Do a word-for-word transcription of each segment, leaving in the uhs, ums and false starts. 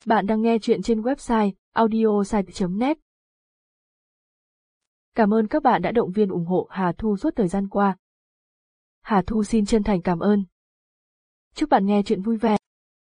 Bạn đang nghe chuyện trên website audiosite chấm net. Cảm ơn các bạn đã động viên ủng hộ Hà Thu suốt thời gian qua. Hà Thu xin chân thành cảm ơn. Chúc bạn nghe chuyện vui vẻ.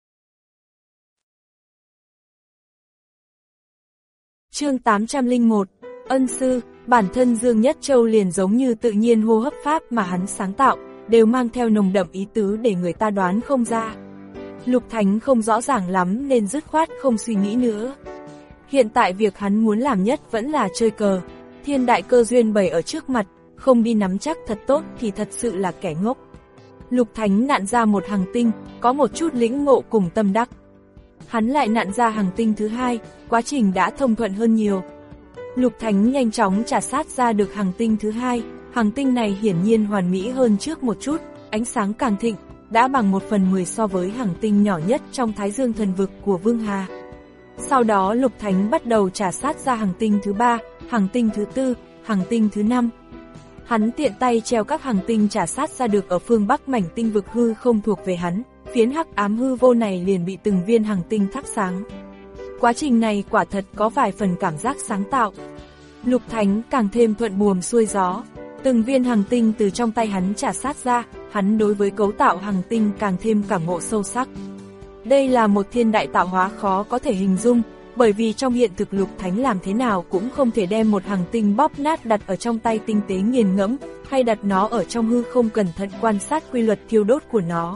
Chương tám trăm lẻ một, Ân sư. Bản thân Dương Nhất Châu liền giống như tự nhiên hô hấp pháp mà hắn sáng tạo, đều mang theo nồng đậm ý tứ để người ta đoán không ra. Lục Thánh không rõ ràng lắm nên dứt khoát không suy nghĩ nữa. Hiện tại việc hắn muốn làm nhất vẫn là chơi cờ. Thiên đại cơ duyên bày ở trước mặt, không đi nắm chắc thật tốt thì thật sự là kẻ ngốc. Lục Thánh nặn ra một hành tinh, có một chút lĩnh ngộ cùng tâm đắc. Hắn lại nặn ra hành tinh thứ hai, quá trình đã thông thuận hơn nhiều. Lục Thánh nhanh chóng trả sát ra được hành tinh thứ hai, hành tinh này hiển nhiên hoàn mỹ hơn trước một chút, ánh sáng càng thịnh, đã bằng một phần mười so với hành tinh nhỏ nhất trong Thái Dương thần vực của Vương Hà. Sau đó Lục Thánh bắt đầu trả sát ra hành tinh thứ ba, hành tinh thứ tư, hành tinh thứ năm. Hắn tiện tay treo các hành tinh trả sát ra được ở phương Bắc mảnh tinh vực hư không thuộc về hắn, phiến hắc ám hư vô này liền bị từng viên hành tinh thắp sáng. Quá trình này quả thật có vài phần cảm giác sáng tạo. Lục Thánh càng thêm thuận buồm xuôi gió, từng viên hành tinh từ trong tay hắn trả sát ra, hắn đối với cấu tạo hành tinh càng thêm cảm ngộ sâu sắc. Đây là một thiên đại tạo hóa khó có thể hình dung, bởi vì trong hiện thực Lục Thánh làm thế nào cũng không thể đem một hành tinh bóp nát đặt ở trong tay tinh tế nghiền ngẫm, hay đặt nó ở trong hư không cẩn thận quan sát quy luật thiêu đốt của nó.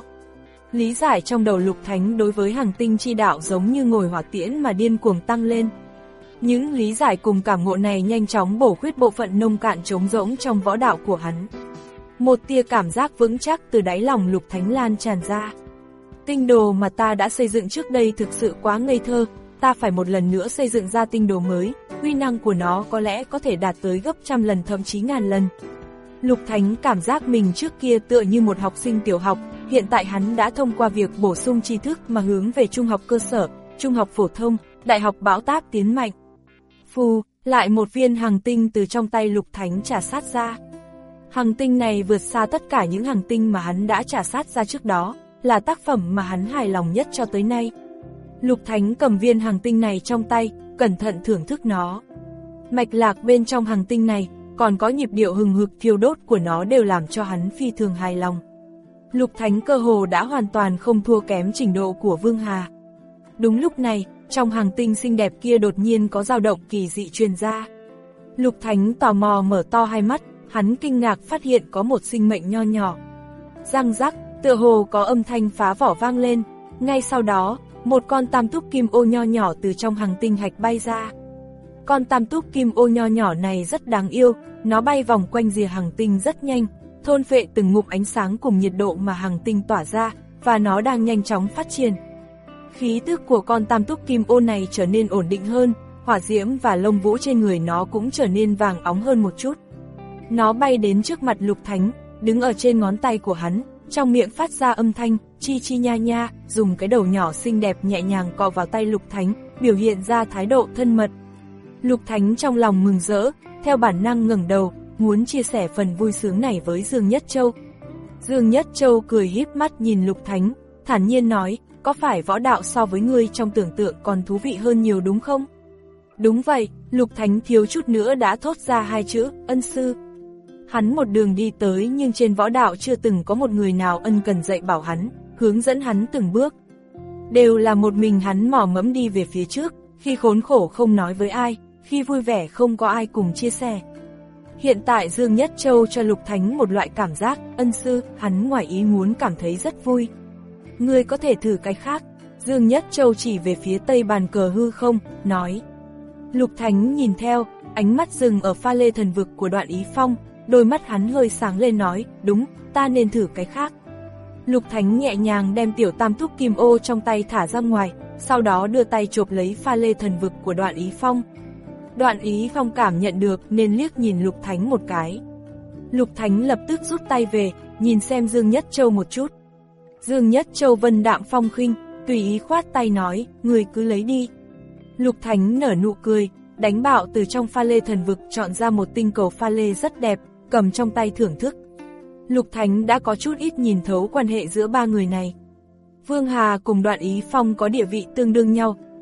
Lý giải trong đầu Lục Thánh đối với hành tinh chi đạo giống như ngồi hỏa tiễn mà điên cuồng tăng lên. Những lý giải cùng cảm ngộ này nhanh chóng bổ khuyết bộ phận nông cạn trống rỗng trong võ đạo của hắn. Một tia cảm giác vững chắc từ đáy lòng Lục Thánh lan tràn ra. Tinh đồ mà ta đã xây dựng trước đây thực sự quá ngây thơ, ta phải một lần nữa xây dựng ra tinh đồ mới, uy năng của nó có lẽ có thể đạt tới gấp trăm lần thậm chí ngàn lần. Lục Thánh cảm giác mình trước kia tựa như một học sinh tiểu học, hiện tại hắn đã thông qua việc bổ sung tri thức mà hướng về trung học cơ sở, trung học phổ thông, đại học bão táp tiến mạnh. Phù, lại một viên hành tinh từ trong tay Lục Thánh trả sát ra. Hành tinh này vượt xa tất cả những hành tinh mà hắn đã trả sát ra trước đó, là tác phẩm mà hắn hài lòng nhất cho tới nay. Lục Thánh cầm viên hành tinh này trong tay, cẩn thận thưởng thức nó. Mạch lạc bên trong hành tinh này, còn có nhịp điệu hừng hực thiêu đốt của nó đều làm cho hắn phi thường hài lòng. Lục Thánh cơ hồ đã hoàn toàn không thua kém trình độ của Vương Hà. Đúng lúc này, trong hành tinh xinh đẹp kia đột nhiên có dao động kỳ dị truyền ra. Lục Thánh tò mò mở to hai mắt, hắn kinh ngạc phát hiện có một sinh mệnh nho nhỏ. Răng rắc, tựa hồ có âm thanh phá vỏ vang lên, ngay sau đó, một con tam túc kim ô nho nhỏ từ trong hành tinh hạch bay ra. Con tam túc kim ô nho nhỏ này rất đáng yêu, nó bay vòng quanh rìa hành tinh rất nhanh, thôn phệ từng ngụm ánh sáng cùng nhiệt độ mà hành tinh tỏa ra, và nó đang nhanh chóng phát triển. Khí tức của con tam túc kim ô này trở nên ổn định hơn, hỏa diễm và lông vũ trên người nó cũng trở nên vàng óng hơn một chút. Nó bay đến trước mặt Lục Thánh, đứng ở trên ngón tay của hắn, trong miệng phát ra âm thanh, chi chi nha nha, dùng cái đầu nhỏ xinh đẹp nhẹ nhàng cọ vào tay Lục Thánh, biểu hiện ra thái độ thân mật. Lục Thánh trong lòng mừng rỡ, theo bản năng ngẩng đầu, muốn chia sẻ phần vui sướng này với Dương Nhất Châu. Dương Nhất Châu cười híp mắt nhìn Lục Thánh, thản nhiên nói, có phải võ đạo so với ngươi trong tưởng tượng còn thú vị hơn nhiều đúng không? Đúng vậy, Lục Thánh thiếu chút nữa đã thốt ra hai chữ, ân sư. Hắn một đường đi tới nhưng trên võ đạo chưa từng có một người nào ân cần dạy bảo hắn, hướng dẫn hắn từng bước. Đều là một mình hắn mò mẫm đi về phía trước, khi khốn khổ không nói với ai, khi vui vẻ không có ai cùng chia sẻ. Hiện tại Dương Nhất Châu cho Lục Thánh một loại cảm giác, ân sư, hắn ngoài ý muốn cảm thấy rất vui. Ngươi có thể thử cái khác. Dương Nhất Châu chỉ về phía tây bàn cờ hư không, nói. Lục Thánh nhìn theo, ánh mắt dừng ở pha lê thần vực của Đoạn Ý Phong, đôi mắt hắn hơi sáng lên nói, đúng, ta nên thử cái khác. Lục Thánh nhẹ nhàng đem tiểu tam túc kim ô trong tay thả ra ngoài, sau đó đưa tay chộp lấy pha lê thần vực của Đoạn Ý Phong. Đoạn Ý Phong cảm nhận được nên liếc nhìn Lục Thánh một cái. Lục Thánh lập tức rút tay về, nhìn xem Dương Nhất Châu một chút. Dương Nhất Châu vân đạm phong khinh, tùy ý khoát tay nói, người cứ lấy đi. Lục Thánh nở nụ cười, đánh bạo từ trong pha lê thần vực chọn ra một tinh cầu pha lê rất đẹp, cầm trong tay thưởng thức. Lục Thánh đã có chút ít nhìn thấu quan hệ giữa ba người này. Vương Hà cùng Đoạn Ý Phong có địa vị tương đương nhau,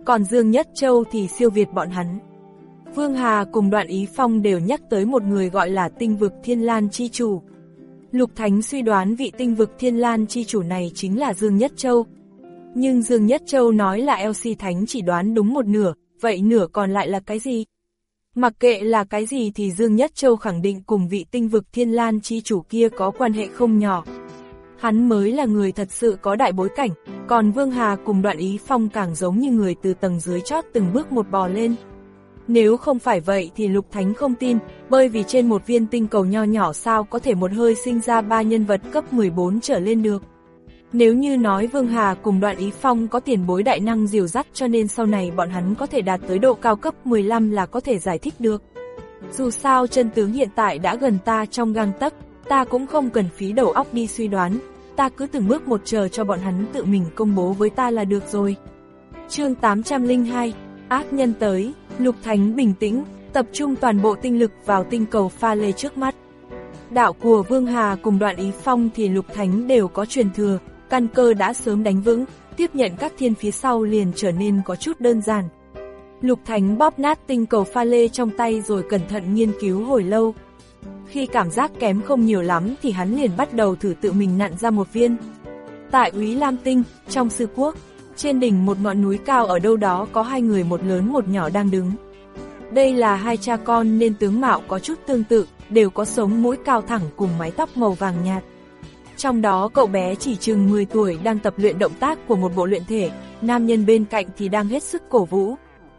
còn Dương Nhất Châu thì siêu việt bọn hắn. Vương Hà cùng Đoạn Ý Phong đều nhắc tới một người gọi là tinh vực Thiên Lan Chi Chủ. Lục Thánh suy đoán vị tinh vực Thiên Lan Chi Chủ này chính là Dương Nhất Châu. Nhưng Dương Nhất Châu nói là lờ xê Thánh chỉ đoán đúng một nửa, vậy nửa còn lại là cái gì? Mặc kệ là cái gì thì Dương Nhất Châu khẳng định cùng vị tinh vực Thiên Lan Chi Chủ kia có quan hệ không nhỏ. Hắn mới là người thật sự có đại bối cảnh, còn Vương Hà cùng Đoạn Ý Phong càng giống như người từ tầng dưới chót từng bước một bò lên. Nếu không phải vậy thì Lục Thánh không tin, bởi vì trên một viên tinh cầu nho nhỏ sao có thể một hơi sinh ra ba nhân vật cấp mười bốn trở lên được. Nếu như nói Vương Hà cùng Đoạn Ý Phong có tiền bối đại năng dìu dắt cho nên sau này bọn hắn có thể đạt tới độ cao cấp mười lăm là có thể giải thích được. Dù sao chân tướng hiện tại đã gần ta trong gang tấc, ta cũng không cần phí đầu óc đi suy đoán, ta cứ từng bước một chờ cho bọn hắn tự mình công bố với ta là được rồi. Chương tám trăm lẻ hai, ác nhân tới. Lục Thánh bình tĩnh, tập trung toàn bộ tinh lực vào tinh cầu pha lê trước mắt. Đạo của Vương Hà cùng Đoạn Ý Phong thì Lục Thánh đều có truyền thừa, căn cơ đã sớm đánh vững, tiếp nhận các thiên phía sau liền trở nên có chút đơn giản. Lục Thánh bóp nát tinh cầu pha lê trong tay rồi cẩn thận nghiên cứu hồi lâu. Khi cảm giác kém không nhiều lắm thì hắn liền bắt đầu thử tự mình nặn ra một viên. Tại Úy Lam Tinh, trong Sư Quốc, trên đỉnh một ngọn núi cao ở đâu đó có hai người một lớn một nhỏ đang đứng. Đây là hai cha con nên tướng mạo có chút tương tự, đều có sống mũi cao thẳng cùng mái tóc màu vàng nhạt. Trong đó cậu bé chỉ chừng mười tuổi đang tập luyện động tác của một bộ luyện thể, nam nhân bên cạnh thì đang hết sức cổ vũ.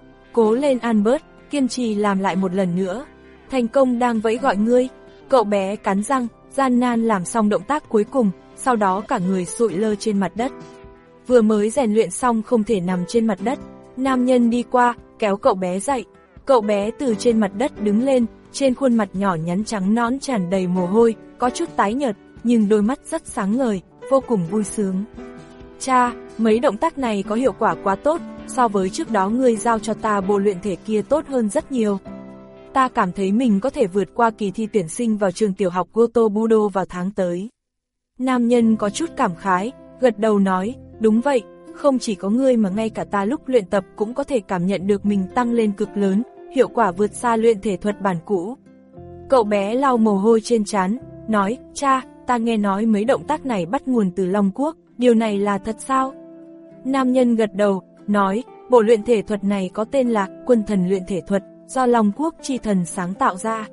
Cố lên Albert, kiên trì làm lại một lần nữa. Thành công đang vẫy gọi ngươi. Cậu bé cắn răng, gian nan làm xong động tác cuối cùng, sau đó cả người sụi lơ trên mặt đất. Vừa mới rèn luyện xong không thể nằm trên mặt đất, nam nhân đi qua, kéo cậu bé dậy. Cậu bé từ trên mặt đất đứng lên, trên khuôn mặt nhỏ nhắn trắng nõn tràn đầy mồ hôi, có chút tái nhợt, nhưng đôi mắt rất sáng ngời, vô cùng vui sướng. Cha, mấy động tác này có hiệu quả quá tốt, so với trước đó ngươi giao cho ta bộ luyện thể kia tốt hơn rất nhiều. Ta cảm thấy mình có thể vượt qua kỳ thi tuyển sinh vào trường tiểu học Goto Budo vào tháng tới. Nam nhân có chút cảm khái, gật đầu nói, đúng vậy, không chỉ có ngươi mà ngay cả ta lúc luyện tập cũng có thể cảm nhận được mình tăng lên cực lớn, hiệu quả vượt xa luyện thể thuật bản cũ. Cậu bé lau mồ hôi trên trán, nói, cha, ta nghe nói mấy động tác này bắt nguồn từ Long Quốc, điều này là thật sao? Nam nhân gật đầu, nói, bộ luyện thể thuật này có tên là Quân Thần Luyện Thể Thuật, do Long Quốc chi thần sáng tạo ra.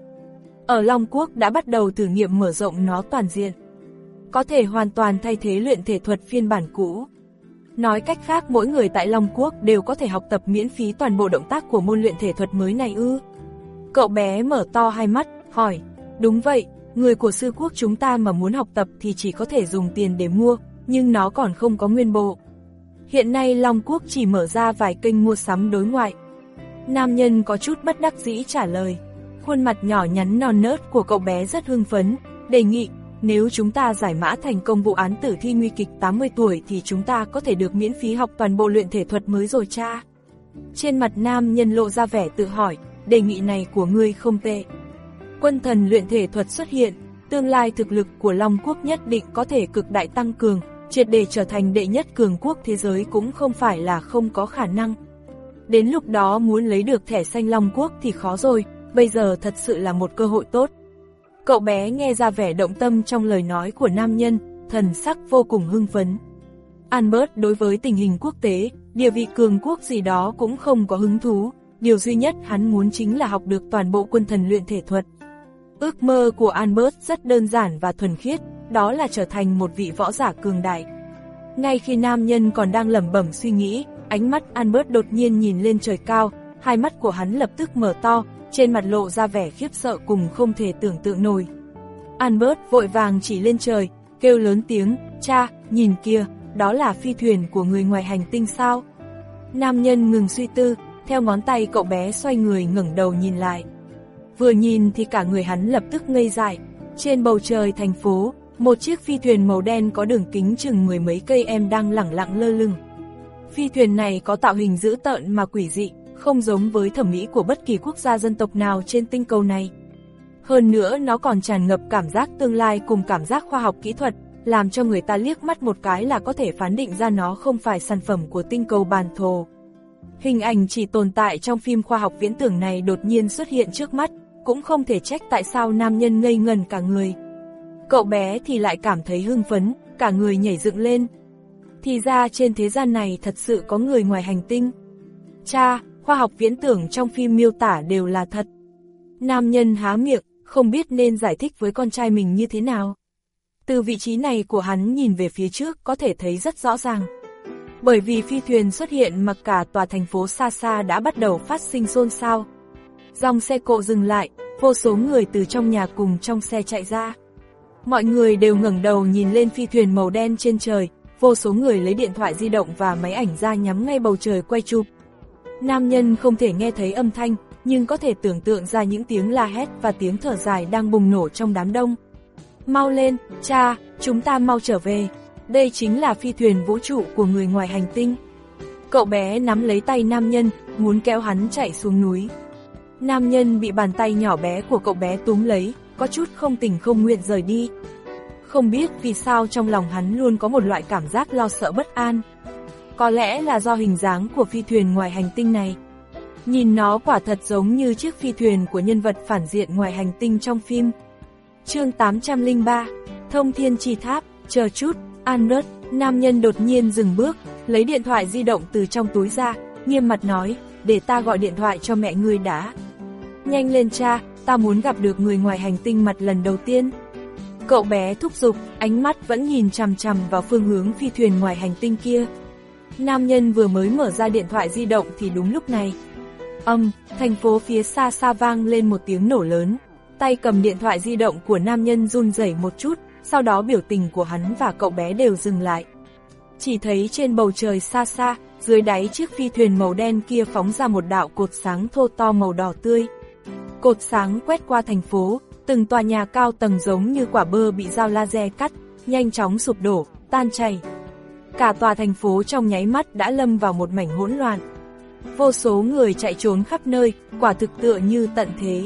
Ở Long Quốc đã bắt đầu thử nghiệm mở rộng nó toàn diện, có thể hoàn toàn thay thế luyện thể thuật phiên bản cũ. Nói cách khác mỗi người tại Long Quốc đều có thể học tập miễn phí toàn bộ động tác của môn luyện thể thuật mới này ư? Cậu bé mở to hai mắt, hỏi, đúng vậy, người của Sư Quốc chúng ta mà muốn học tập thì chỉ có thể dùng tiền để mua, nhưng nó còn không có nguyên bộ. Hiện nay Long Quốc chỉ mở ra vài kênh mua sắm đối ngoại. Nam nhân có chút bất đắc dĩ trả lời. Khuôn mặt nhỏ nhắn non nớt của cậu bé rất hưng phấn, đề nghị, nếu chúng ta giải mã thành công vụ án tử thi nguy kịch tám mươi tuổi thì chúng ta có thể được miễn phí học toàn bộ luyện thể thuật mới rồi cha. Trên mặt nam nhân lộ ra vẻ tự hỏi, đề nghị này của ngươi không tệ. Quân thần luyện thể thuật xuất hiện, tương lai thực lực của Long Quốc nhất định có thể cực đại tăng cường, triệt để trở thành đệ nhất cường quốc thế giới cũng không phải là không có khả năng. Đến lúc đó muốn lấy được thẻ xanh Long Quốc thì khó rồi, bây giờ thật sự là một cơ hội tốt. Cậu bé nghe ra vẻ động tâm trong lời nói của nam nhân, thần sắc vô cùng hưng phấn. Albert đối với tình hình quốc tế, địa vị cường quốc gì đó cũng không có hứng thú, điều duy nhất hắn muốn chính là học được toàn bộ quân thần luyện thể thuật. Ước mơ của Albert rất đơn giản và thuần khiết, đó là trở thành một vị võ giả cường đại. Ngay khi nam nhân còn đang lẩm bẩm suy nghĩ, ánh mắt Albert đột nhiên nhìn lên trời cao, hai mắt của hắn lập tức mở to, trên mặt lộ ra vẻ khiếp sợ cùng không thể tưởng tượng nổi. Albert vội vàng chỉ lên trời, kêu lớn tiếng, cha, nhìn kia, đó là phi thuyền của người ngoài hành tinh sao? Nam nhân ngừng suy tư, theo ngón tay cậu bé xoay người ngẩng đầu nhìn lại. Vừa nhìn thì cả người hắn lập tức ngây dại. Trên bầu trời thành phố, một chiếc phi thuyền màu đen có đường kính chừng mười mấy cây em đang lẳng lặng lơ lửng. Phi thuyền này có tạo hình dữ tợn mà quỷ dị, không giống với thẩm mỹ của bất kỳ quốc gia dân tộc nào trên tinh cầu này. Hơn nữa nó còn tràn ngập cảm giác tương lai cùng cảm giác khoa học kỹ thuật, làm cho người ta liếc mắt một cái là có thể phán định ra nó không phải sản phẩm của tinh cầu Bàn Thổ. Hình ảnh chỉ tồn tại trong phim khoa học viễn tưởng này đột nhiên xuất hiện trước mắt, cũng không thể trách tại sao nam nhân ngây ngần cả người. Cậu bé thì lại cảm thấy hưng phấn, cả người nhảy dựng lên. Thì ra trên thế gian này thật sự có người ngoài hành tinh. Cha, khoa học viễn tưởng trong phim miêu tả đều là thật. Nam nhân há miệng, không biết nên giải thích với con trai mình như thế nào. Từ vị trí này của hắn nhìn về phía trước có thể thấy rất rõ ràng. Bởi vì phi thuyền xuất hiện mà cả tòa thành phố xa xa đã bắt đầu phát sinh xôn xao. Dòng xe cộ dừng lại, vô số người từ trong nhà cùng trong xe chạy ra. Mọi người đều ngẩng đầu nhìn lên phi thuyền màu đen trên trời, vô số người lấy điện thoại di động và máy ảnh ra nhắm ngay bầu trời quay chụp. Nam nhân không thể nghe thấy âm thanh, nhưng có thể tưởng tượng ra những tiếng la hét và tiếng thở dài đang bùng nổ trong đám đông. Mau lên, cha, chúng ta mau trở về. Đây chính là phi thuyền vũ trụ của người ngoài hành tinh. Cậu bé nắm lấy tay nam nhân, muốn kéo hắn chạy xuống núi. Nam nhân bị bàn tay nhỏ bé của cậu bé túm lấy, có chút không tình không nguyện rời đi. Không biết vì sao trong lòng hắn luôn có một loại cảm giác lo sợ bất an. Có lẽ là do hình dáng của phi thuyền ngoài hành tinh này. Nhìn nó quả thật giống như chiếc phi thuyền của nhân vật phản diện ngoài hành tinh trong phim. Chương tám trăm lẻ ba, Thông Thiên Chi Tháp. Chờ chút, Albert. Nam nhân đột nhiên dừng bước, lấy điện thoại di động từ trong túi ra, nghiêm mặt nói, để ta gọi điện thoại cho mẹ ngươi đã. Nhanh lên cha, ta muốn gặp được người ngoài hành tinh mặt lần đầu tiên. Cậu bé thúc giục, ánh mắt vẫn nhìn chằm chằm vào phương hướng phi thuyền ngoài hành tinh kia. Nam nhân vừa mới mở ra điện thoại di động thì đúng lúc này. Âm, thành phố phía xa xa vang lên một tiếng nổ lớn. Tay cầm điện thoại di động của nam nhân run rẩy một chút, sau đó biểu tình của hắn và cậu bé đều dừng lại. Chỉ thấy trên bầu trời xa xa, dưới đáy chiếc phi thuyền màu đen kia phóng ra một đạo cột sáng thô to màu đỏ tươi. Cột sáng quét qua thành phố, từng tòa nhà cao tầng giống như quả bơ bị dao laser cắt, nhanh chóng sụp đổ, tan chảy. Cả tòa thành phố trong nháy mắt đã lâm vào một mảnh hỗn loạn. Vô số người chạy trốn khắp nơi, quả thực tựa như tận thế.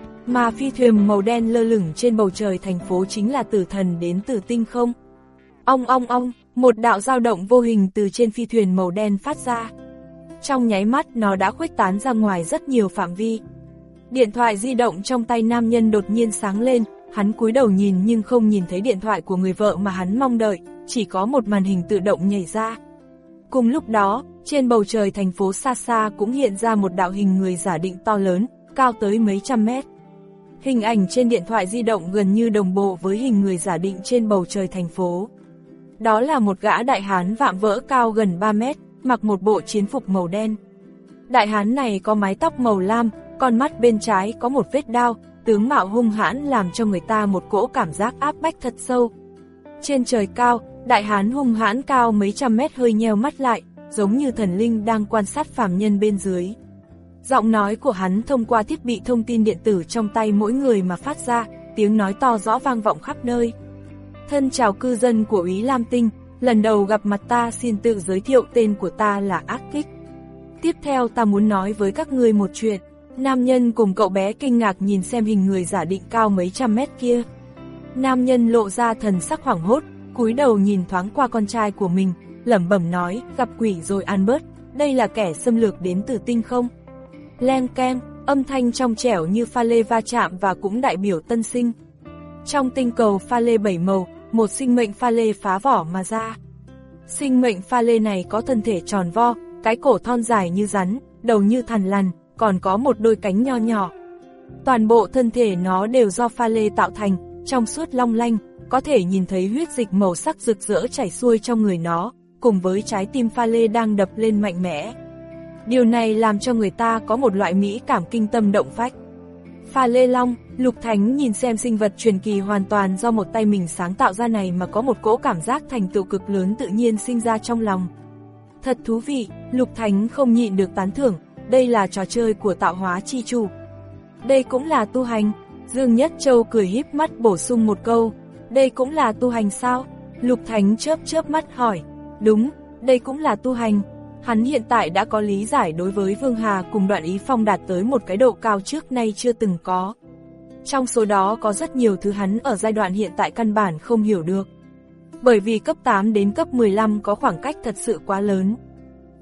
Mà phi thuyền màu đen lơ lửng trên bầu trời thành phố chính là tử thần đến từ tinh không. Ong ong ong, một đạo dao động vô hình từ trên phi thuyền màu đen phát ra. Trong nháy mắt nó đã khuếch tán ra ngoài rất nhiều phạm vi. Điện thoại di động trong tay nam nhân đột nhiên sáng lên, hắn cúi đầu nhìn nhưng không nhìn thấy điện thoại của người vợ mà hắn mong đợi, chỉ có một màn hình tự động nhảy ra. Cùng lúc đó, trên bầu trời thành phố xa xa cũng hiện ra một đạo hình người giả định to lớn, cao tới mấy trăm mét. Hình ảnh trên điện thoại di động gần như đồng bộ với hình người giả định trên bầu trời thành phố. Đó là một gã đại hán vạm vỡ cao gần ba mét, mặc một bộ chiến phục màu đen. Đại hán này có mái tóc màu lam, con mắt bên trái có một vết đao, tướng mạo hung hãn làm cho người ta một cỗ cảm giác áp bách thật sâu. Trên trời cao, đại hán hung hãn cao mấy trăm mét hơi nheo mắt lại, giống như thần linh đang quan sát phàm nhân bên dưới. Giọng nói của hắn thông qua thiết bị thông tin điện tử trong tay mỗi người mà phát ra, tiếng nói to rõ vang vọng khắp nơi. Thân chào cư dân của Ý Lam Tinh, lần đầu gặp mặt ta xin tự giới thiệu, tên của ta là Ác Kích. Tiếp theo ta muốn nói với các ngươi một chuyện. Nam nhân cùng cậu bé kinh ngạc nhìn xem hình người giả định cao mấy trăm mét kia. Nam nhân lộ ra thần sắc hoảng hốt, cúi đầu nhìn thoáng qua con trai của mình, lẩm bẩm nói, gặp quỷ rồi Albert, đây là kẻ xâm lược đến từ tinh không. Len keng, âm thanh trong trẻo như pha lê va chạm và cũng đại biểu tân sinh. Trong tinh cầu pha lê bảy màu, một sinh mệnh pha lê phá vỏ mà ra. Sinh mệnh pha lê này có thân thể tròn vo, cái cổ thon dài như rắn, đầu như thằn lằn, còn có một đôi cánh nho nhỏ. Toàn bộ thân thể nó đều do pha lê tạo thành, trong suốt long lanh, có thể nhìn thấy huyết dịch màu sắc rực rỡ chảy xuôi trong người nó, cùng với trái tim pha lê đang đập lên mạnh mẽ. Điều này làm cho người ta có một loại mỹ cảm kinh tâm động phách. Pha lê long, Lục Thánh nhìn xem sinh vật truyền kỳ hoàn toàn do một tay mình sáng tạo ra này mà có một cỗ cảm giác thành tựu cực lớn tự nhiên sinh ra trong lòng. Thật thú vị, Lục Thánh không nhịn được tán thưởng, đây là trò chơi của tạo hóa chi chủ. Đây cũng là tu hành, Dương Nhất Châu cười híp mắt bổ sung một câu, đây cũng là tu hành sao? Lục Thánh chớp chớp mắt hỏi, đúng, đây cũng là tu hành. Hắn hiện tại đã có lý giải đối với Vương Hà cùng Đoạn Ý Phong đạt tới một cái độ cao trước nay chưa từng có. Trong số đó có rất nhiều thứ hắn ở giai đoạn hiện tại căn bản không hiểu được. Bởi vì cấp tám đến cấp mười lăm có khoảng cách thật sự quá lớn.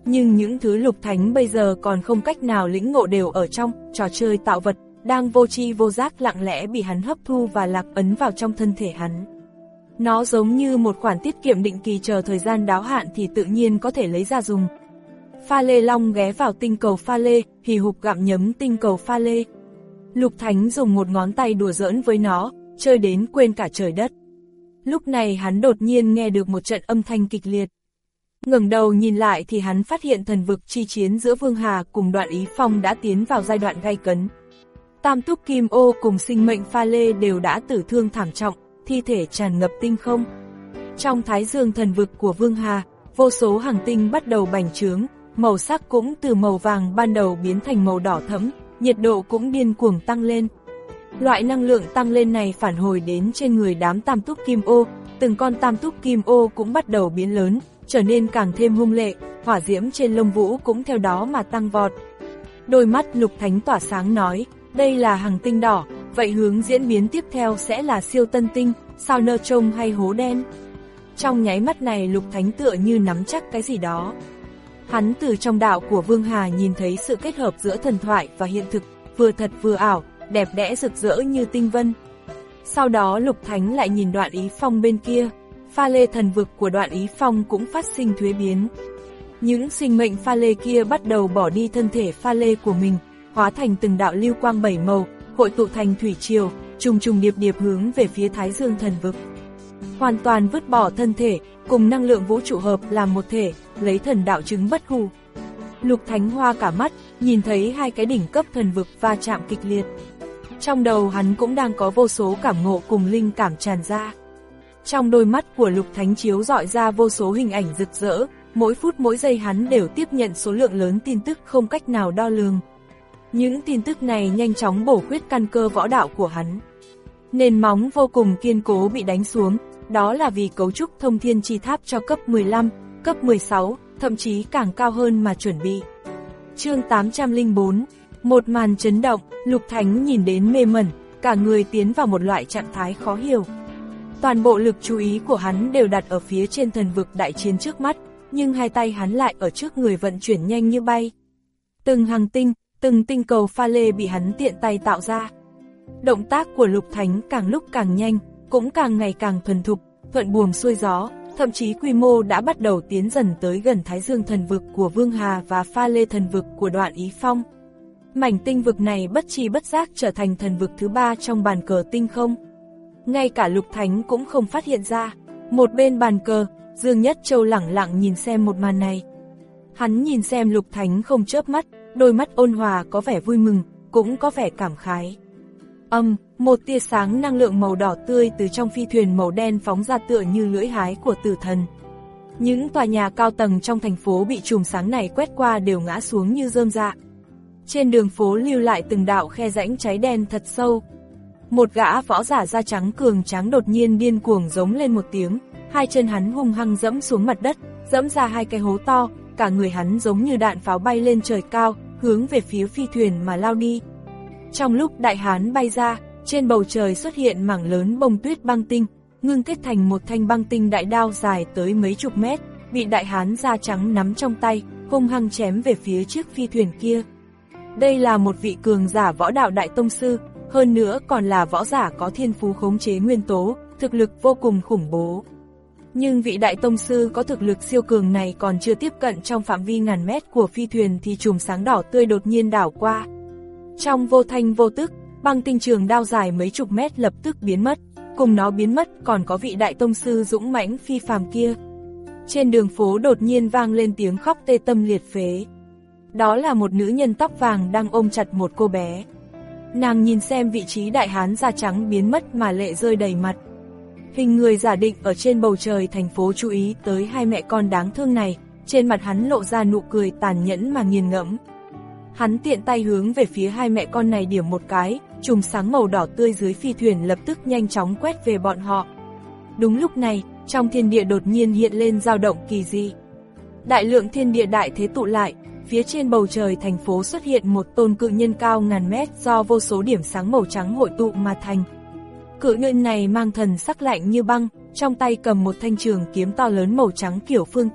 Nhưng những thứ Lục Thánh bây giờ còn không cách nào lĩnh ngộ đều ở trong trò chơi tạo vật, đang vô tri vô giác lặng lẽ bị hắn hấp thu và lạc ấn vào trong thân thể hắn. Nó giống như một khoản tiết kiệm định kỳ, chờ thời gian đáo hạn thì tự nhiên có thể lấy ra dùng. Pha lê long ghé vào tinh cầu pha lê, hì hục gặm nhấm tinh cầu pha lê. Lục Thánh dùng một ngón tay đùa giỡn với nó, chơi đến quên cả trời đất. Lúc này hắn đột nhiên nghe được một trận âm thanh kịch liệt. Ngẩng đầu nhìn lại thì hắn phát hiện thần vực chi chiến giữa Vương Hà cùng Đoạn Ý Phong đã tiến vào giai đoạn gay cấn. Tam Túc Kim Ô cùng sinh mệnh pha lê đều đã tử thương thảm trọng, thi thể tràn ngập tinh không. Trong thái dương thần vực của Vương Hà, vô số hành tinh bắt đầu bành trướng, màu sắc cũng từ màu vàng ban đầu biến thành màu đỏ thẫm, nhiệt độ cũng điên cuồng tăng lên. Loại năng lượng tăng lên này phản hồi đến trên người đám Tam Túc Kim Ô, từng con Tam Túc Kim Ô cũng bắt đầu biến lớn, trở nên càng thêm hung lệ, hỏa diễm trên lông vũ cũng theo đó mà tăng vọt. Đôi mắt Lục Thánh tỏa sáng nói, đây là hành tinh đỏ, vậy hướng diễn biến tiếp theo sẽ là siêu tân tinh, sao nơ trông hay hố đen. Trong nháy mắt này Lục Thánh tựa như nắm chắc cái gì đó. Hắn từ trong đạo của Vương Hà nhìn thấy sự kết hợp giữa thần thoại và hiện thực, vừa thật vừa ảo, đẹp đẽ rực rỡ như tinh vân. Sau đó Lục Thánh lại nhìn Đoạn Ý Phong bên kia, pha lê thần vực của Đoạn Ý Phong cũng phát sinh thuế biến. Những sinh mệnh pha lê kia bắt đầu bỏ đi thân thể pha lê của mình, hóa thành từng đạo lưu quang bảy màu, hội tụ thành thủy triều, trùng trùng điệp điệp hướng về phía Thái Dương thần vực. Hoàn toàn vứt bỏ thân thể, cùng năng lượng vũ trụ hợp làm một thể, lấy thần đạo chứng bất hủ. Lục Thánh hoa cả mắt, nhìn thấy hai cái đỉnh cấp thần vực va chạm kịch liệt. Trong đầu hắn cũng đang có vô số cảm ngộ cùng linh cảm tràn ra. Trong đôi mắt của Lục Thánh chiếu rọi ra vô số hình ảnh rực rỡ, mỗi phút mỗi giây hắn đều tiếp nhận số lượng lớn tin tức không cách nào đo lường. Những tin tức này nhanh chóng bổ khuyết căn cơ võ đạo của hắn. Nền móng vô cùng kiên cố bị đánh xuống, đó là vì cấu trúc thông thiên chi tháp cho cấp mười lăm, cấp mười sáu, thậm chí càng cao hơn mà chuẩn bị. Chương tám trăm lẻ bốn, một màn chấn động, Lục Thánh nhìn đến mê mẩn, cả người tiến vào một loại trạng thái khó hiểu. Toàn bộ lực chú ý của hắn đều đặt ở phía trên thần vực đại chiến trước mắt, nhưng hai tay hắn lại ở trước người vận chuyển nhanh như bay. Từng hành tinh, từng tinh cầu pha lê bị hắn tiện tay tạo ra. Động tác của Lục Thánh càng lúc càng nhanh, cũng càng ngày càng thuần thục, thuận buồm xuôi gió, thậm chí quy mô đã bắt đầu tiến dần tới gần Thái Dương thần vực của Vương Hà và pha lê thần vực của Đoạn Ý Phong. Mảnh tinh vực này bất tri bất giác trở thành thần vực thứ ba trong bàn cờ tinh không. Ngay cả Lục Thánh cũng không phát hiện ra. Một bên bàn cờ, Dương Nhất Châu lẳng lặng nhìn xem một màn này. Hắn nhìn xem Lục Thánh không chớp mắt, đôi mắt ôn hòa có vẻ vui mừng, cũng có vẻ cảm khái. Âm, um, một tia sáng năng lượng màu đỏ tươi từ trong phi thuyền màu đen phóng ra tựa như lưỡi hái của tử thần. Những tòa nhà cao tầng trong thành phố bị chùm sáng này quét qua đều ngã xuống như rơm rạ. Trên đường phố lưu lại từng đạo khe rãnh cháy đen thật sâu. Một gã võ giả da trắng cường tráng đột nhiên điên cuồng giống lên một tiếng, hai chân hắn hung hăng dẫm xuống mặt đất, dẫm ra hai cái hố to, cả người hắn giống như đạn pháo bay lên trời cao, hướng về phía phi thuyền mà lao đi. Trong lúc đại hán bay ra, trên bầu trời xuất hiện mảng lớn bông tuyết băng tinh, ngưng kết thành một thanh băng tinh đại đao dài tới mấy chục mét, bị đại hán da trắng nắm trong tay, hung hăng chém về phía chiếc phi thuyền kia. Đây là một vị cường giả võ đạo đại tông sư, hơn nữa còn là võ giả có thiên phú khống chế nguyên tố, thực lực vô cùng khủng bố. Nhưng vị đại tông sư có thực lực siêu cường này còn chưa tiếp cận trong phạm vi ngàn mét của phi thuyền thì chùm sáng đỏ tươi đột nhiên đảo qua. Trong vô thanh vô tức, băng tinh trường đao dài mấy chục mét lập tức biến mất, cùng nó biến mất còn có vị đại tông sư dũng mãnh phi phàm kia. Trên đường phố đột nhiên vang lên tiếng khóc tê tâm liệt phế. Đó là một nữ nhân tóc vàng đang ôm chặt một cô bé. Nàng nhìn xem vị trí đại hán da trắng biến mất mà lệ rơi đầy mặt. Hình người giả định ở trên bầu trời thành phố chú ý tới hai mẹ con đáng thương này, trên mặt hắn lộ ra nụ cười tàn nhẫn mà nghiền ngẫm. Hắn tiện tay hướng về phía hai mẹ con này điểm một cái, chùm sáng màu đỏ tươi dưới phi thuyền lập tức nhanh chóng quét về bọn họ. Đúng lúc này, trong thiên địa đột nhiên hiện lên dao động kỳ dị. Đại lượng thiên địa đại thế tụ lại, phía trên bầu trời thành phố xuất hiện một tôn cự nhân cao ngàn mét do vô số điểm sáng màu trắng hội tụ mà thành. Cự nhân này mang thần sắc lạnh như băng, trong tay cầm một thanh trường kiếm to lớn màu trắng kiểu phương Tây,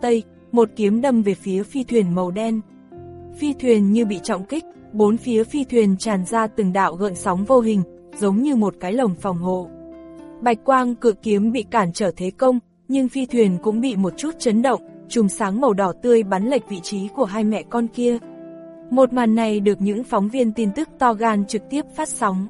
một kiếm đâm về phía phi thuyền màu đen. Phi thuyền như bị trọng kích, bốn phía phi thuyền tràn ra từng đạo gợn sóng vô hình, giống như một cái lồng phòng hộ. Bạch quang cự kiếm bị cản trở thế công, nhưng phi thuyền cũng bị một chút chấn động, chùm sáng màu đỏ tươi bắn lệch vị trí của hai mẹ con kia. Một màn này được những phóng viên tin tức to gan trực tiếp phát sóng.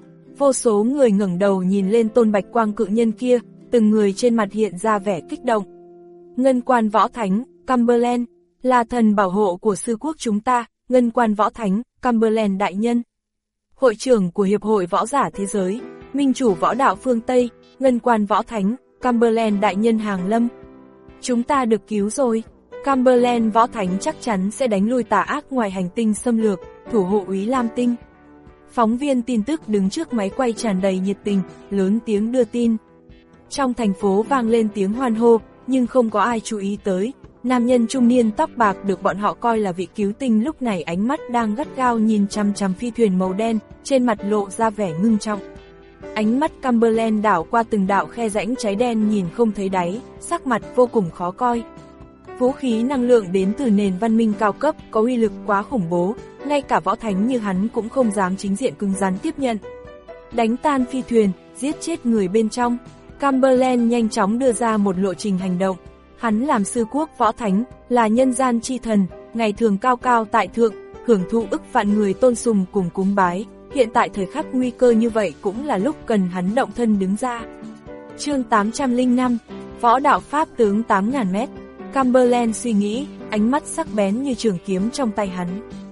Vô số người ngẩng đầu nhìn lên tôn bạch quang cự nhân kia, từng người trên mặt hiện ra vẻ kích động. Ngân quan võ thánh, Cumberland, là thần bảo hộ của sư quốc chúng ta, ngân quan võ thánh, Cumberland đại nhân. Hội trưởng của Hiệp hội Võ giả Thế giới, minh chủ võ đạo phương Tây, ngân quan võ thánh, Cumberland đại nhân hàng lâm. Chúng ta được cứu rồi, Cumberland võ thánh chắc chắn sẽ đánh lui tà ác ngoài hành tinh xâm lược, thủ hộ úy Lam Tinh. Phóng viên tin tức đứng trước máy quay tràn đầy nhiệt tình, lớn tiếng đưa tin. Trong thành phố vang lên tiếng hoan hô, nhưng không có ai chú ý tới. Nam nhân trung niên tóc bạc được bọn họ coi là vị cứu tinh lúc này ánh mắt đang gắt gao nhìn chằm chằm phi thuyền màu đen, trên mặt lộ ra vẻ ngưng trọng. Ánh mắt Cumberland đảo qua từng đạo khe rãnh cháy đen nhìn không thấy đáy, sắc mặt vô cùng khó coi. Vũ khí năng lượng đến từ nền văn minh cao cấp có uy lực quá khủng bố, ngay cả võ thánh như hắn cũng không dám chính diện cứng rắn tiếp nhận. Đánh tan phi thuyền, giết chết người bên trong. Cumberland nhanh chóng đưa ra một lộ trình hành động. Hắn làm sư quốc võ thánh, là nhân gian chi thần, ngày thường cao cao tại thượng, hưởng thụ ức vạn người tôn sùng cùng cúng bái. Hiện tại thời khắc nguy cơ như vậy cũng là lúc cần hắn động thân đứng ra. Chương tám trăm lẻ năm, Võ đạo Pháp tướng tám nghìn mét. Cumberland suy nghĩ, ánh mắt sắc bén như trường kiếm trong tay hắn.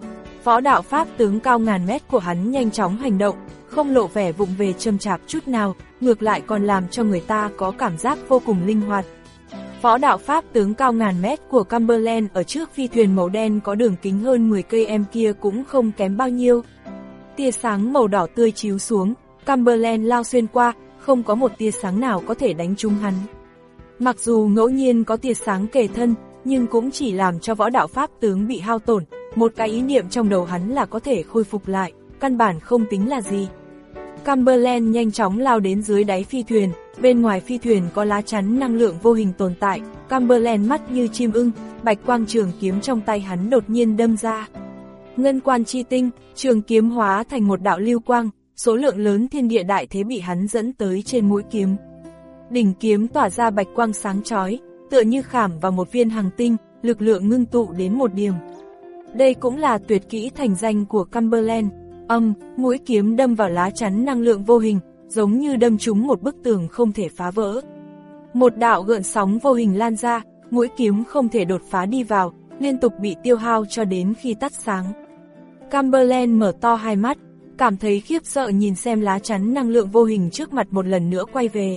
Võ đạo Pháp tướng cao ngàn mét của hắn nhanh chóng hành động, không lộ vẻ vụng về châm chạp chút nào, ngược lại còn làm cho người ta có cảm giác vô cùng linh hoạt. Võ đạo Pháp tướng cao ngàn mét của Cumberland ở trước phi thuyền màu đen có đường kính hơn mười cây em kia cũng không kém bao nhiêu. Tia sáng màu đỏ tươi chiếu xuống, Cumberland lao xuyên qua, không có một tia sáng nào có thể đánh trúng hắn. Mặc dù ngẫu nhiên có tia sáng kề thân, nhưng cũng chỉ làm cho võ đạo Pháp tướng bị hao tổn, một cái ý niệm trong đầu hắn là có thể khôi phục lại, căn bản không tính là gì. Cumberland nhanh chóng lao đến dưới đáy phi thuyền, bên ngoài phi thuyền có lá chắn năng lượng vô hình tồn tại, Cumberland mắt như chim ưng, bạch quang trường kiếm trong tay hắn đột nhiên đâm ra. Ngân quan chi tinh, trường kiếm hóa thành một đạo lưu quang, số lượng lớn thiên địa đại thế bị hắn dẫn tới trên mũi kiếm. Đỉnh kiếm tỏa ra bạch quang sáng chói, tựa như khảm vào một viên hằng tinh, lực lượng ngưng tụ đến một điểm. Đây cũng là tuyệt kỹ thành danh của Cumberland. Âm, mũi kiếm đâm vào lá chắn năng lượng vô hình, giống như đâm trúng một bức tường không thể phá vỡ. Một đạo gợn sóng vô hình lan ra, mũi kiếm không thể đột phá đi vào, liên tục bị tiêu hao cho đến khi tắt sáng. Cumberland mở to hai mắt, cảm thấy khiếp sợ nhìn xem lá chắn năng lượng vô hình trước mặt một lần nữa quay về.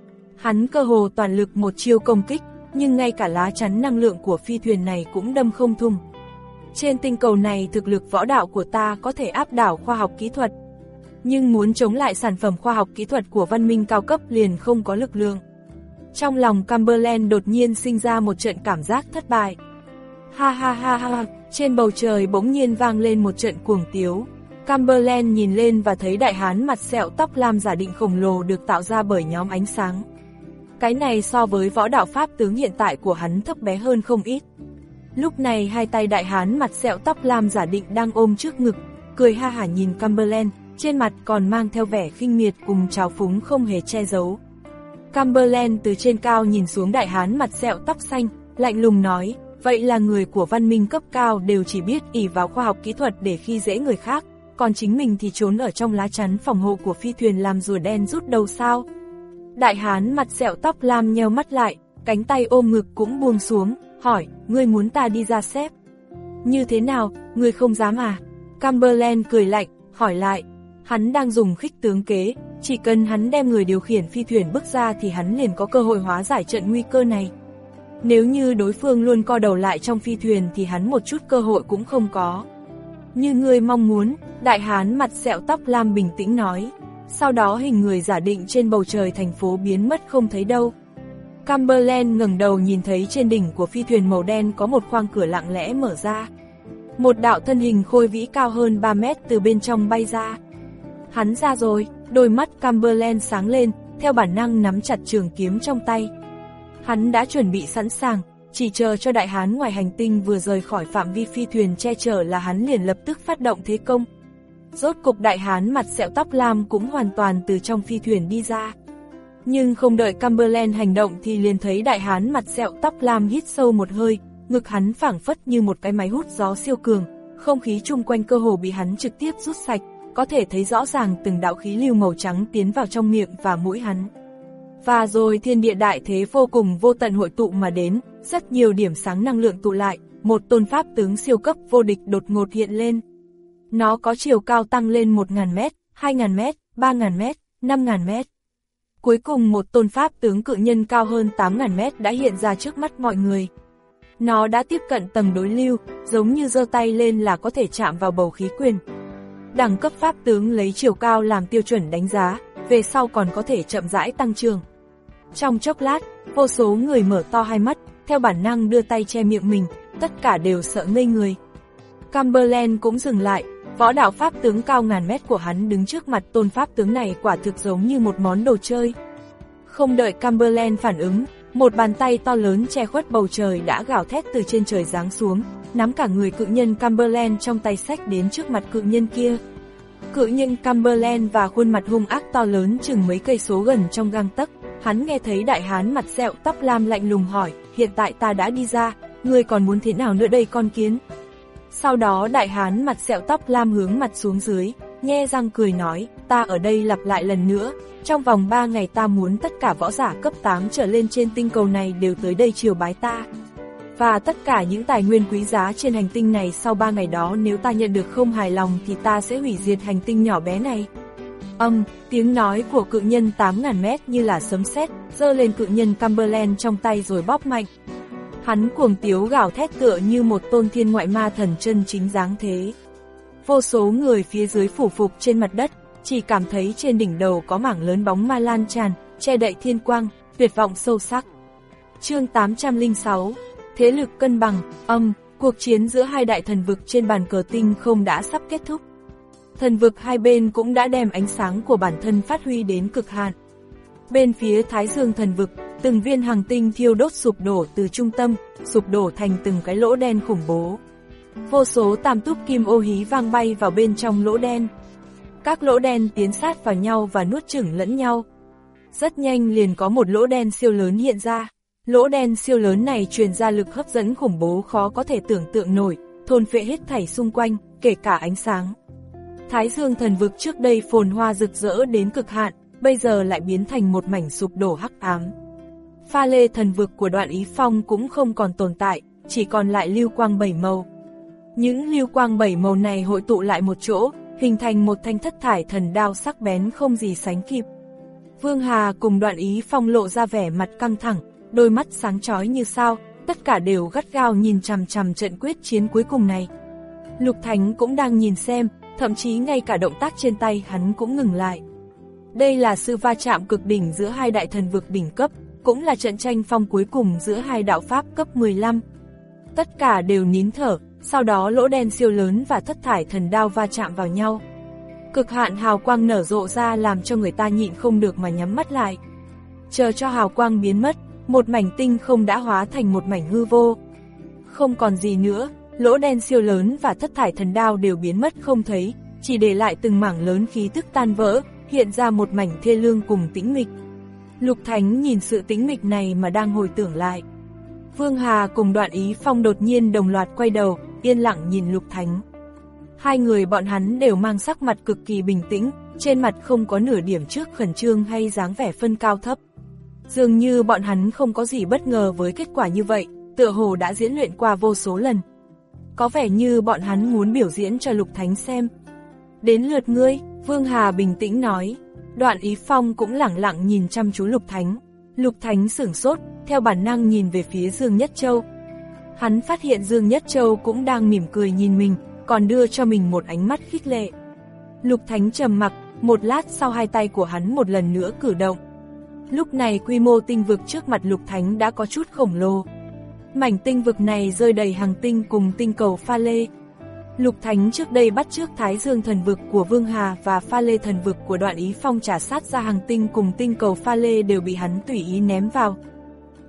Hắn cơ hồ toàn lực một chiêu công kích, nhưng ngay cả lá chắn năng lượng của phi thuyền này cũng đâm không thủng. Trên tinh cầu này thực lực võ đạo của ta có thể áp đảo khoa học kỹ thuật, nhưng muốn chống lại sản phẩm khoa học kỹ thuật của văn minh cao cấp liền không có lực lượng. Trong lòng Cumberland đột nhiên sinh ra một trận cảm giác thất bại. Ha ha ha ha, trên bầu trời bỗng nhiên vang lên một trận cuồng tiếu. Cumberland nhìn lên và thấy đại hán mặt sẹo tóc lam giả định khổng lồ được tạo ra bởi nhóm ánh sáng. Cái này so với võ đạo Pháp tướng hiện tại của hắn thấp bé hơn không ít. Lúc này hai tay đại hán mặt sẹo tóc lam giả định đang ôm trước ngực, cười ha hả nhìn Cumberland, trên mặt còn mang theo vẻ khinh miệt cùng trào phúng không hề che giấu. Cumberland từ trên cao nhìn xuống đại hán mặt sẹo tóc xanh, lạnh lùng nói, vậy là người của văn minh cấp cao đều chỉ biết ỷ vào khoa học kỹ thuật để khi dễ người khác, còn chính mình thì trốn ở trong lá chắn phòng hộ của phi thuyền làm rùa đen rút đầu sao? Đại hán mặt sẹo tóc lam nheo mắt lại, cánh tay ôm ngực cũng buông xuống, hỏi, ngươi muốn ta đi ra xếp? Như thế nào, ngươi không dám à? Cumberland cười lạnh, hỏi lại, hắn đang dùng khích tướng kế, chỉ cần hắn đem người điều khiển phi thuyền bước ra thì hắn liền có cơ hội hóa giải trận nguy cơ này. Nếu như đối phương luôn co đầu lại trong phi thuyền thì hắn một chút cơ hội cũng không có. Như ngươi mong muốn, đại hán mặt sẹo tóc lam bình tĩnh nói. Sau đó hình người giả định trên bầu trời thành phố biến mất không thấy đâu. Cumberland ngẩng đầu nhìn thấy trên đỉnh của phi thuyền màu đen có một khoang cửa lặng lẽ mở ra. Một đạo thân hình khôi vĩ cao hơn ba mét từ bên trong bay ra. Hắn ra rồi, đôi mắt Cumberland sáng lên, theo bản năng nắm chặt trường kiếm trong tay. Hắn đã chuẩn bị sẵn sàng, chỉ chờ cho đại hán ngoài hành tinh vừa rời khỏi phạm vi phi thuyền che chở là hắn liền lập tức phát động thế công. Rốt cục đại hán mặt sẹo tóc lam cũng hoàn toàn từ trong phi thuyền đi ra. Nhưng không đợi Cumberland hành động thì liền thấy đại hán mặt sẹo tóc lam hít sâu một hơi, ngực hắn phảng phất như một cái máy hút gió siêu cường, không khí chung quanh cơ hồ bị hắn trực tiếp rút sạch, có thể thấy rõ ràng từng đạo khí lưu màu trắng tiến vào trong miệng và mũi hắn. Và rồi thiên địa đại thế vô cùng vô tận hội tụ mà đến, rất nhiều điểm sáng năng lượng tụ lại, một tôn pháp tướng siêu cấp vô địch đột ngột hiện lên. Nó có chiều cao tăng lên một nghìn mét, hai nghìn mét, ba nghìn mét, năm nghìn mét. Cuối cùng một tôn pháp tướng cự nhân cao hơn tám nghìn mét đã hiện ra trước mắt mọi người. Nó đã tiếp cận tầng đối lưu, giống như giơ tay lên là có thể chạm vào bầu khí quyển. Đẳng cấp pháp tướng lấy chiều cao làm tiêu chuẩn đánh giá, về sau còn có thể chậm rãi tăng trưởng. Trong chốc lát, vô số người mở to hai mắt, theo bản năng đưa tay che miệng mình, tất cả đều sợ ngây người. Cumberland cũng dừng lại, võ đạo pháp tướng cao ngàn mét của hắn đứng trước mặt tôn pháp tướng này quả thực giống như một món đồ chơi. Không đợi Cumberland phản ứng, một bàn tay to lớn che khuất bầu trời đã gào thét từ trên trời giáng xuống, nắm cả người cự nhân Cumberland trong tay xách đến trước mặt cự nhân kia. Cự nhân Cumberland và khuôn mặt hung ác to lớn chừng mấy cây số gần trong gang tấc, hắn nghe thấy đại hán mặt sẹo tóc lam lạnh lùng hỏi, hiện tại ta đã đi ra, ngươi còn muốn thế nào nữa đây con kiến? Sau đó đại hán mặt sẹo tóc lam hướng mặt xuống dưới, nhe răng cười nói, ta ở đây lặp lại lần nữa, trong vòng ba ngày ta muốn tất cả võ giả cấp tám trở lên trên tinh cầu này đều tới đây triều bái ta. Và tất cả những tài nguyên quý giá trên hành tinh này sau ba ngày đó nếu ta nhận được không hài lòng thì ta sẽ hủy diệt hành tinh nhỏ bé này. Âm, tiếng nói của cự nhân tám nghìn mét như là sấm sét, giơ lên cự nhân Cumberland trong tay rồi bóp mạnh. Hắn cuồng tiếu gào thét tựa như một tôn thiên ngoại ma thần chân chính dáng thế. Vô số người phía dưới phủ phục trên mặt đất, chỉ cảm thấy trên đỉnh đầu có mảng lớn bóng ma lan tràn, che đậy thiên quang, tuyệt vọng sâu sắc. Chương tám trăm lẻ sáu, thế lực cân bằng, âm, cuộc chiến giữa hai đại thần vực trên bàn cờ tinh không đã sắp kết thúc. Thần vực hai bên cũng đã đem ánh sáng của bản thân phát huy đến cực hạn. Bên phía Thái Dương thần vực, từng viên hành tinh thiêu đốt sụp đổ từ trung tâm, sụp đổ thành từng cái lỗ đen khủng bố. Vô số tam túc kim ô hí vang bay vào bên trong lỗ đen. Các lỗ đen tiến sát vào nhau và nuốt chửng lẫn nhau. Rất nhanh liền có một lỗ đen siêu lớn hiện ra. Lỗ đen siêu lớn này truyền ra lực hấp dẫn khủng bố khó có thể tưởng tượng nổi, thôn phệ hết thảy xung quanh, kể cả ánh sáng. Thái Dương thần vực trước đây phồn hoa rực rỡ đến cực hạn, bây giờ lại biến thành một mảnh sụp đổ hắc ám. Pha lê thần vực của Đoạn Ý Phong cũng không còn tồn tại, chỉ còn lại lưu quang bảy màu. Những lưu quang bảy màu này hội tụ lại một chỗ, hình thành một thanh thất thải thần đao sắc bén không gì sánh kịp. Vương Hà cùng Đoạn Ý Phong lộ ra vẻ mặt căng thẳng, đôi mắt sáng chói như sao, tất cả đều gắt gao nhìn chằm chằm trận quyết chiến cuối cùng này. Lục Thánh cũng đang nhìn xem, thậm chí ngay cả động tác trên tay hắn cũng ngừng lại. Đây là sự va chạm cực đỉnh giữa hai đại thần vực đỉnh cấp, cũng là trận tranh phong cuối cùng giữa hai đạo pháp cấp mười lăm. Tất cả đều nín thở, sau đó lỗ đen siêu lớn và thất thải thần đao va chạm vào nhau. Cực hạn hào quang nở rộ ra làm cho người ta nhịn không được mà nhắm mắt lại. Chờ cho hào quang biến mất, một mảnh tinh không đã hóa thành một mảnh hư vô. Không còn gì nữa, lỗ đen siêu lớn và thất thải thần đao đều biến mất không thấy, chỉ để lại từng mảng lớn khí tức tan vỡ, hiện ra một mảnh thê lương cùng tĩnh mịch. Lục Thánh nhìn sự tĩnh mịch này mà đang hồi tưởng lại. Vương Hà cùng Đoạn Ý Phong đột nhiên đồng loạt quay đầu, yên lặng nhìn Lục Thánh. Hai người bọn hắn đều mang sắc mặt cực kỳ bình tĩnh, trên mặt không có nửa điểm trước khẩn trương hay dáng vẻ phân cao thấp. Dường như bọn hắn không có gì bất ngờ với kết quả như vậy, tựa hồ đã diễn luyện qua vô số lần. Có vẻ như bọn hắn muốn biểu diễn cho Lục Thánh xem. Đến lượt ngươi, Vương Hà bình tĩnh nói. Đoạn Ý Phong cũng lẳng lặng nhìn chăm chú Lục Thánh. Lục Thánh sửng sốt, theo bản năng nhìn về phía Dương Nhất Châu. Hắn phát hiện Dương Nhất Châu cũng đang mỉm cười nhìn mình, còn đưa cho mình một ánh mắt khích lệ. Lục Thánh trầm mặc, một lát sau hai tay của hắn một lần nữa cử động. Lúc này quy mô tinh vực trước mặt Lục Thánh đã có chút khổng lồ. Mảnh tinh vực này rơi đầy hành tinh cùng tinh cầu pha lê. Lục Thánh trước đây bắt chước Thái Dương thần vực của Vương Hà và pha lê thần vực của Đoạn Ý Phong trả sát ra hành tinh cùng tinh cầu pha lê đều bị hắn tùy ý ném vào.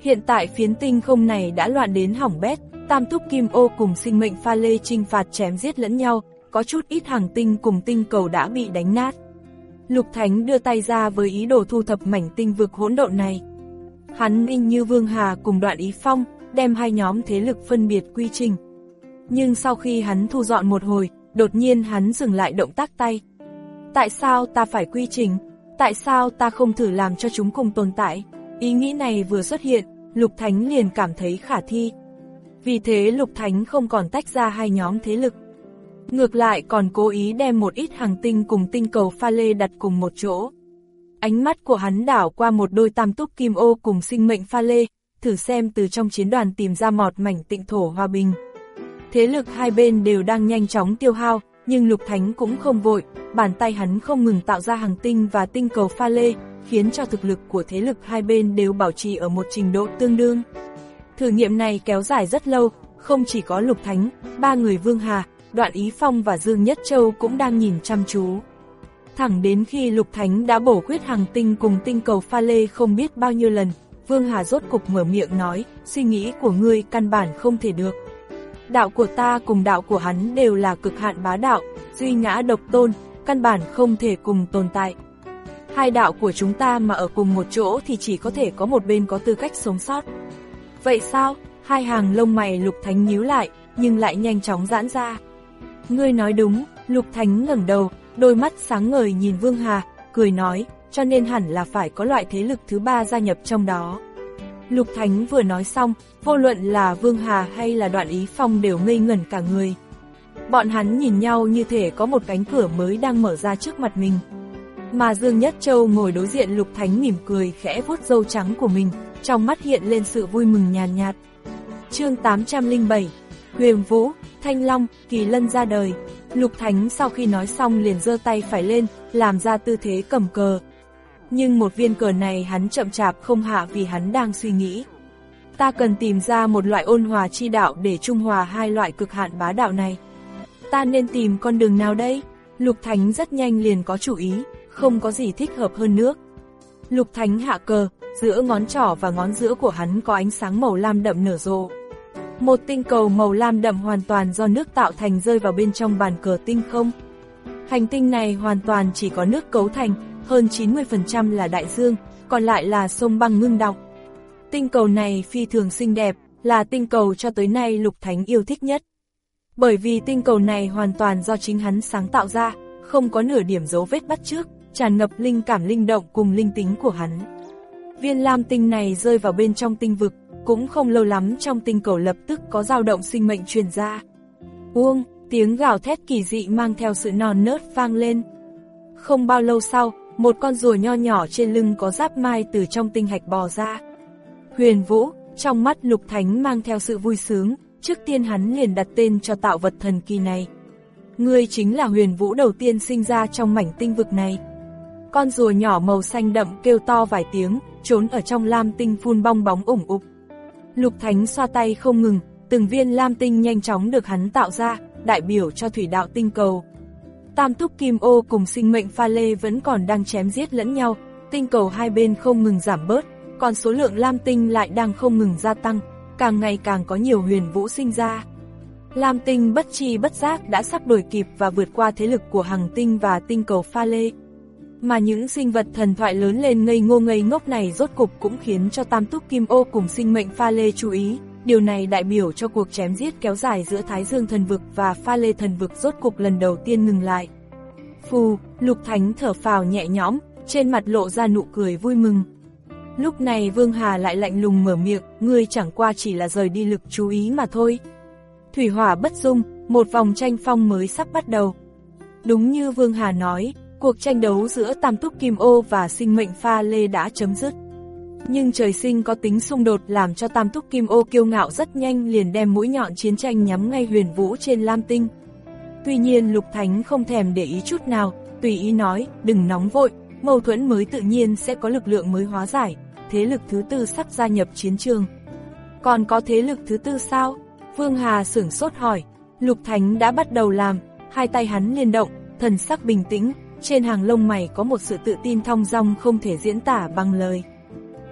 Hiện tại phiến tinh không này đã loạn đến hỏng bét, Tam Túc Kim Ô cùng sinh mệnh pha lê chinh phạt chém giết lẫn nhau, có chút ít hàng tinh cùng tinh cầu đã bị đánh nát. Lục Thánh đưa tay ra với ý đồ thu thập mảnh tinh vực hỗn độn này. Hắn in như Vương Hà cùng Đoạn Ý Phong, đem hai nhóm thế lực phân biệt quy trình. Nhưng sau khi hắn thu dọn một hồi, đột nhiên hắn dừng lại động tác tay. Tại sao ta phải quy trình? Tại sao ta không thử làm cho chúng cùng tồn tại? Ý nghĩ này vừa xuất hiện, Lục Thánh liền cảm thấy khả thi. Vì thế Lục Thánh không còn tách ra hai nhóm thế lực. Ngược lại còn cố ý đem một ít hàng tinh cùng tinh cầu pha lê đặt cùng một chỗ. Ánh mắt của hắn đảo qua một đôi Tam Túc Kim Ô cùng sinh mệnh pha lê, thử xem từ trong chiến đoàn tìm ra một mảnh tịnh thổ hòa bình. Thế lực hai bên đều đang nhanh chóng tiêu hao, nhưng Lục Thánh cũng không vội, bàn tay hắn không ngừng tạo ra hàng tinh và tinh cầu pha lê, khiến cho thực lực của thế lực hai bên đều bảo trì ở một trình độ tương đương. Thử nghiệm này kéo dài rất lâu, không chỉ có Lục Thánh, ba người Vương Hà, Đoạn Ý Phong và Dương Nhất Châu cũng đang nhìn chăm chú. Thẳng đến khi Lục Thánh đã bổ khuyết hàng tinh cùng tinh cầu pha lê không biết bao nhiêu lần, Vương Hà rốt cục mở miệng nói, suy nghĩ của ngươi căn bản không thể được. Đạo của ta cùng đạo của hắn đều là cực hạn bá đạo, duy ngã độc tôn, căn bản không thể cùng tồn tại. Hai đạo của chúng ta mà ở cùng một chỗ thì chỉ có thể có một bên có tư cách sống sót. Vậy sao? Hai hàng lông mày Lục Thánh nhíu lại, nhưng lại nhanh chóng giãn ra. Ngươi nói đúng, Lục Thánh ngẩng đầu, đôi mắt sáng ngời nhìn Vương Hà, cười nói, cho nên hẳn là phải có loại thế lực thứ ba gia nhập trong đó. Lục Thánh vừa nói xong, vô luận là Vương Hà hay là Đoạn Ý Phong đều ngây ngẩn cả người. Bọn hắn nhìn nhau như thể có một cánh cửa mới đang mở ra trước mặt mình. Mà Dương Nhất Châu ngồi đối diện Lục Thánh mỉm cười khẽ vuốt râu trắng của mình, trong mắt hiện lên sự vui mừng nhàn nhạt. Chương tám trăm lẻ bảy, Huyền Vũ, Thanh Long, Kỳ Lân ra đời. Lục Thánh sau khi nói xong liền giơ tay phải lên, làm ra tư thế cầm cờ. Nhưng một viên cờ này hắn chậm chạp không hạ vì hắn đang suy nghĩ. Ta cần tìm ra một loại ôn hòa chi đạo để trung hòa hai loại cực hạn bá đạo này. Ta nên tìm con đường nào đây? Lục Thánh rất nhanh liền có chủ ý, không có gì thích hợp hơn nước. Lục Thánh hạ cờ, giữa ngón trỏ và ngón giữa của hắn có ánh sáng màu lam đậm nở rộ. Một tinh cầu màu lam đậm hoàn toàn do nước tạo thành rơi vào bên trong bàn cờ tinh không. Hành tinh này hoàn toàn chỉ có nước cấu thành, hơn chín mươi phần trăm là đại dương, còn lại là sông băng ngưng đọng. Tinh cầu này phi thường xinh đẹp, là tinh cầu cho tới nay Lục Thánh yêu thích nhất. Bởi vì tinh cầu này hoàn toàn do chính hắn sáng tạo ra, không có nửa điểm dấu vết bắt chước, tràn ngập linh cảm linh động cùng linh tính của hắn. Viên lam tinh này rơi vào bên trong tinh vực, cũng không lâu lắm trong tinh cầu lập tức có dao động sinh mệnh truyền ra. Uông, tiếng gào thét kỳ dị mang theo sự non nớt vang lên. Không bao lâu sau, một con rùa nho nhỏ trên lưng có giáp mai từ trong tinh hạch bò ra. Huyền Vũ, trong mắt Lục Thánh mang theo sự vui sướng, trước tiên hắn liền đặt tên cho tạo vật thần kỳ này. Ngươi chính là Huyền Vũ đầu tiên sinh ra trong mảnh tinh vực này. Con rùa nhỏ màu xanh đậm kêu to vài tiếng, trốn ở trong lam tinh phun bong bóng ủng ục. Lục Thánh xoa tay không ngừng, từng viên lam tinh nhanh chóng được hắn tạo ra, đại biểu cho thủy đạo tinh cầu. Tam Túc Kim Ô cùng sinh mệnh pha lê vẫn còn đang chém giết lẫn nhau, tinh cầu hai bên không ngừng giảm bớt, còn số lượng lam tinh lại đang không ngừng gia tăng, càng ngày càng có nhiều huyền vũ sinh ra. Lam tinh bất chi bất giác đã sắp đuổi kịp và vượt qua thế lực của hằng tinh và tinh cầu pha lê. Mà những sinh vật thần thoại lớn lên ngây ngô ngây ngốc này rốt cục cũng khiến cho Tam Túc Kim Ô cùng sinh mệnh pha lê chú ý, điều này đại biểu cho cuộc chém giết kéo dài giữa Thái Dương thần vực và pha lê thần vực rốt cục lần đầu tiên ngừng lại. Phù, Lục Thánh thở phào nhẹ nhõm, trên mặt lộ ra nụ cười vui mừng. Lúc này Vương Hà lại lạnh lùng mở miệng, ngươi chẳng qua chỉ là rời đi lực chú ý mà thôi. Thủy hỏa bất dung, một vòng tranh phong mới sắp bắt đầu. Đúng như Vương Hà nói, cuộc tranh đấu giữa Tam Túc Kim Ô và sinh mệnh pha lê đã chấm dứt. Nhưng trời sinh có tính xung đột làm cho Tam Túc Kim Ô kiêu ngạo rất nhanh liền đem mũi nhọn chiến tranh nhắm ngay Huyền Vũ trên lam tinh. Tuy nhiên Lục Thánh không thèm để ý chút nào, tùy ý nói, đừng nóng vội, mâu thuẫn mới tự nhiên sẽ có lực lượng mới hóa giải, thế lực thứ tư sắp gia nhập chiến trường. Còn có thế lực thứ tư sao? Vương Hà sửng sốt hỏi. Lục Thánh đã bắt đầu làm, hai tay hắn liên động, thần sắc bình tĩnh, trên hàng lông mày có một sự tự tin thong dong không thể diễn tả bằng lời.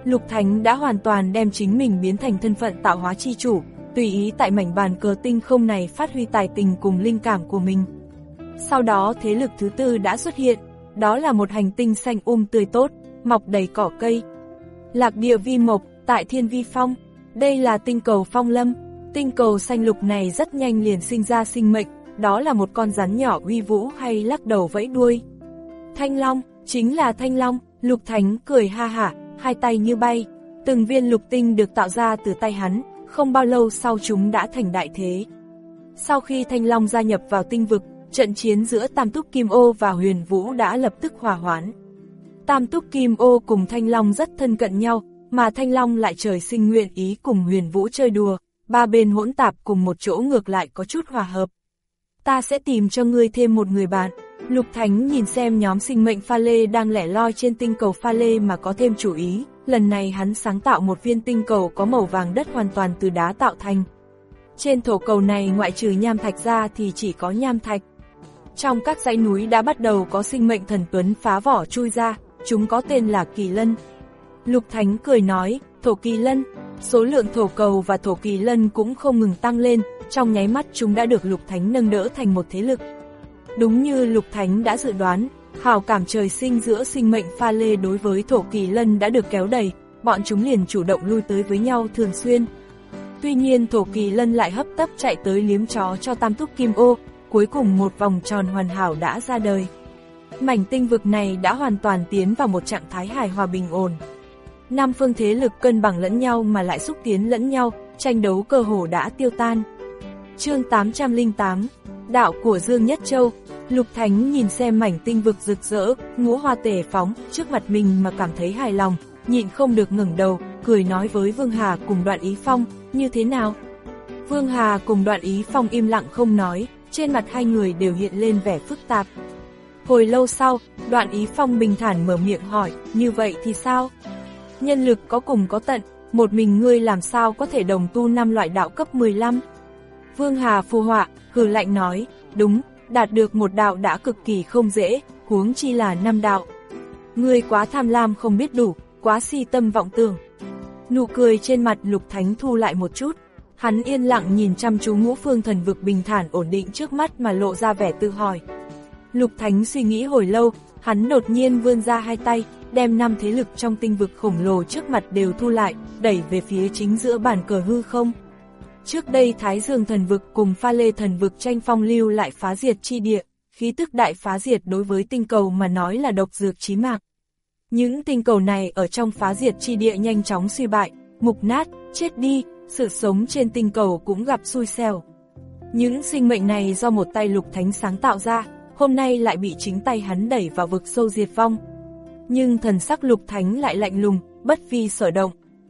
Lục Thánh đã hoàn toàn đem chính mình biến thành thân phận tạo hóa chi chủ, tùy ý tại mảnh bàn cờ tinh không này phát huy tài tình cùng linh cảm của mình. Sau đó thế lực thứ tư đã xuất hiện, đó là một hành tinh xanh um tươi tốt, mọc đầy cỏ cây. Lạc địa vi mộc, tại thiên vi phong, đây là tinh cầu Phong Lâm. Tinh cầu xanh lục này rất nhanh liền sinh ra sinh mệnh, đó là một con rắn nhỏ uy vũ hay lắc đầu vẫy đuôi. Thanh Long, chính là Thanh Long. Lục Thánh cười ha hả, hai tay như bay, từng viên lục tinh được tạo ra từ tay hắn, không bao lâu sau chúng đã thành đại thế. Sau khi Thanh Long gia nhập vào tinh vực, trận chiến giữa Tam Túc Kim Ô và Huyền Vũ đã lập tức hòa hoãn. Tam Túc Kim Ô cùng Thanh Long rất thân cận nhau, mà Thanh Long lại trời sinh nguyện ý cùng Huyền Vũ chơi đùa, ba bên hỗn tạp cùng một chỗ ngược lại có chút hòa hợp. Ta sẽ tìm cho ngươi thêm một người bạn. Lục Thánh nhìn xem nhóm sinh mệnh pha lê đang lẻ loi trên tinh cầu pha lê mà có thêm chủ ý, lần này hắn sáng tạo một viên tinh cầu có màu vàng đất hoàn toàn từ đá tạo thành. Trên thổ cầu này ngoại trừ nham thạch ra thì chỉ có nham thạch. Trong các dãy núi đã bắt đầu có sinh mệnh thần tuấn phá vỏ chui ra, chúng có tên là kỳ lân. Lục Thánh cười nói, thổ kỳ lân, số lượng thổ cầu và thổ kỳ lân cũng không ngừng tăng lên, trong nháy mắt chúng đã được Lục Thánh nâng đỡ thành một thế lực. Đúng như Lục Thánh đã dự đoán, hào cảm trời sinh giữa sinh mệnh pha lê đối với thổ kỳ lân đã được kéo đầy, bọn chúng liền chủ động lui tới với nhau thường xuyên. Tuy nhiên thổ kỳ lân lại hấp tấp chạy tới liếm chó cho Tam Túc Kim Ô, cuối cùng một vòng tròn hoàn hảo đã ra đời. Mảnh tinh vực này đã hoàn toàn tiến vào một trạng thái hài hòa bình ổn. Năm phương thế lực cân bằng lẫn nhau mà lại xúc tiến lẫn nhau, tranh đấu cơ hồ đã tiêu tan. Chương tám trăm lẻ tám, đạo của Dương Nhất Châu. Lục Thánh nhìn xem mảnh tinh vực rực rỡ, ngũ hoa tề phóng trước mặt mình mà cảm thấy hài lòng, nhịn không được ngẩng đầu, cười nói với Vương Hà cùng Đoạn Ý Phong, như thế nào? Vương Hà cùng Đoạn Ý Phong im lặng không nói, trên mặt hai người đều hiện lên vẻ phức tạp. Hồi lâu sau, Đoạn Ý Phong bình thản mở miệng hỏi, như vậy thì sao? Nhân lực có cùng có tận, một mình ngươi làm sao có thể đồng tu năm loại đạo cấp mười lăm? Vương Hà phù họa, hừ lạnh nói, đúng, đạt được một đạo đã cực kỳ không dễ, huống chi là năm đạo. Ngươi quá tham lam không biết đủ, quá si tâm vọng tưởng. Nụ cười trên mặt Lục Thánh thu lại một chút, hắn yên lặng nhìn chăm chú ngũ phương thần vực bình thản ổn định trước mắt mà lộ ra vẻ tự hỏi. Lục Thánh suy nghĩ hồi lâu, hắn đột nhiên vươn ra hai tay, đem năm thế lực trong tinh vực khổng lồ trước mặt đều thu lại, đẩy về phía chính giữa bàn cờ hư không. Trước đây Thái Dương thần vực cùng Pha Lê thần vực tranh phong lưu lại phá diệt chi địa, khí tức đại phá diệt đối với tinh cầu mà nói là độc dược chí mạng. Những tinh cầu này ở trong phá diệt chi địa nhanh chóng suy bại, mục nát, chết đi, sự sống trên tinh cầu cũng gặp xui xẻo. Những sinh mệnh này do một tay Lục Thánh sáng tạo ra, hôm nay lại bị chính tay hắn đẩy vào vực sâu diệt vong. Nhưng thần sắc Lục Thánh lại lạnh lùng, bất vi sở động.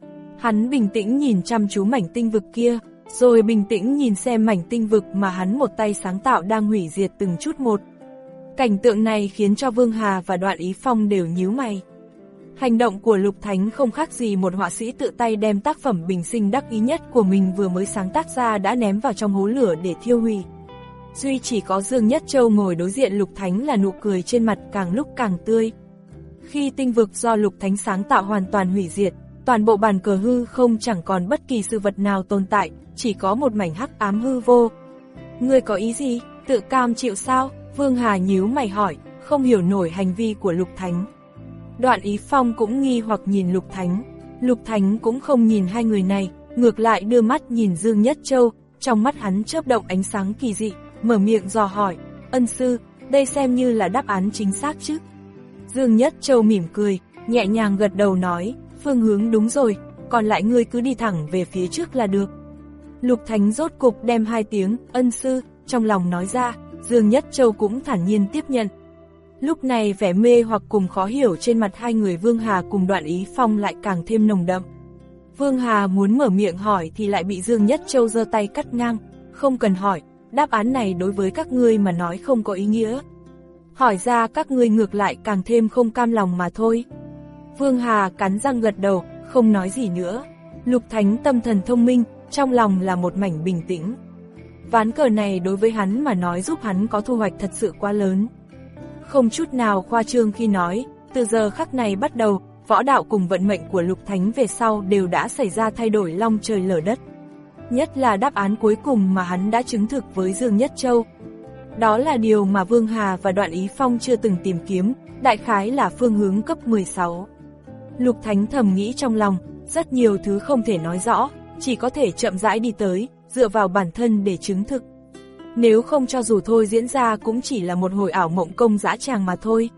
Hắn bình tĩnh nhìn chăm chú mảnh tinh vực kia, rồi bình tĩnh nhìn xem mảnh tinh vực mà hắn một tay sáng tạo đang hủy diệt từng chút một. Cảnh tượng này khiến cho Vương Hà và Đoạn Ý Phong đều nhíu mày. Hành động của Lục Thánh không khác gì một họa sĩ tự tay đem tác phẩm bình sinh đắc ý nhất của mình vừa mới sáng tác ra đã ném vào trong hố lửa để thiêu hủy. Duy chỉ có Dương Nhất Châu ngồi đối diện Lục Thánh là nụ cười trên mặt càng lúc càng tươi. Khi tinh vực do Lục Thánh sáng tạo hoàn toàn hủy diệt, toàn bộ bàn cờ hư không chẳng còn bất kỳ sự vật nào tồn tại, chỉ có một mảnh hắc ám hư vô. Ngươi có ý gì, tự cam chịu sao? Vương Hà nhíu mày hỏi, không hiểu nổi hành vi của Lục Thánh. Đoạn Ý Phong cũng nghi hoặc nhìn Lục Thánh. Lục Thánh cũng không nhìn hai người này, ngược lại đưa mắt nhìn Dương Nhất Châu, trong mắt hắn chớp động ánh sáng kỳ dị, mở miệng dò hỏi, ân sư, đây xem như là đáp án chính xác chứ? Dương Nhất Châu mỉm cười, nhẹ nhàng gật đầu nói, phương hướng đúng rồi, còn lại ngươi cứ đi thẳng về phía trước là được. Lục Thánh rốt cục đem hai tiếng, ân sư, trong lòng nói ra, Dương Nhất Châu cũng thản nhiên tiếp nhận. Lúc này vẻ mê hoặc cùng khó hiểu trên mặt hai người Vương Hà cùng Đoạn Ý Phong lại càng thêm nồng đậm. Vương Hà muốn mở miệng hỏi thì lại bị Dương Nhất Châu giơ tay cắt ngang, không cần hỏi, đáp án này đối với các ngươi mà nói không có ý nghĩa. Hỏi ra các ngươi ngược lại càng thêm không cam lòng mà thôi. Vương Hà cắn răng gật đầu, không nói gì nữa. Lục Thánh tâm thần thông minh, trong lòng là một mảnh bình tĩnh. Ván cờ này đối với hắn mà nói giúp hắn có thu hoạch thật sự quá lớn. Không chút nào khoa trương khi nói, từ giờ khắc này bắt đầu, võ đạo cùng vận mệnh của Lục Thánh về sau đều đã xảy ra thay đổi long trời lở đất. Nhất là đáp án cuối cùng mà hắn đã chứng thực với Dương Nhất Châu. Đó là điều mà Vương Hà và Đoạn Ý Phong chưa từng tìm kiếm, đại khái là phương hướng cấp mười sáu. Lục Thánh thầm nghĩ trong lòng, rất nhiều thứ không thể nói rõ, chỉ có thể chậm rãi đi tới, dựa vào bản thân để chứng thực. Nếu không cho dù thôi diễn ra cũng chỉ là một hồi ảo mộng công dã tràng mà thôi.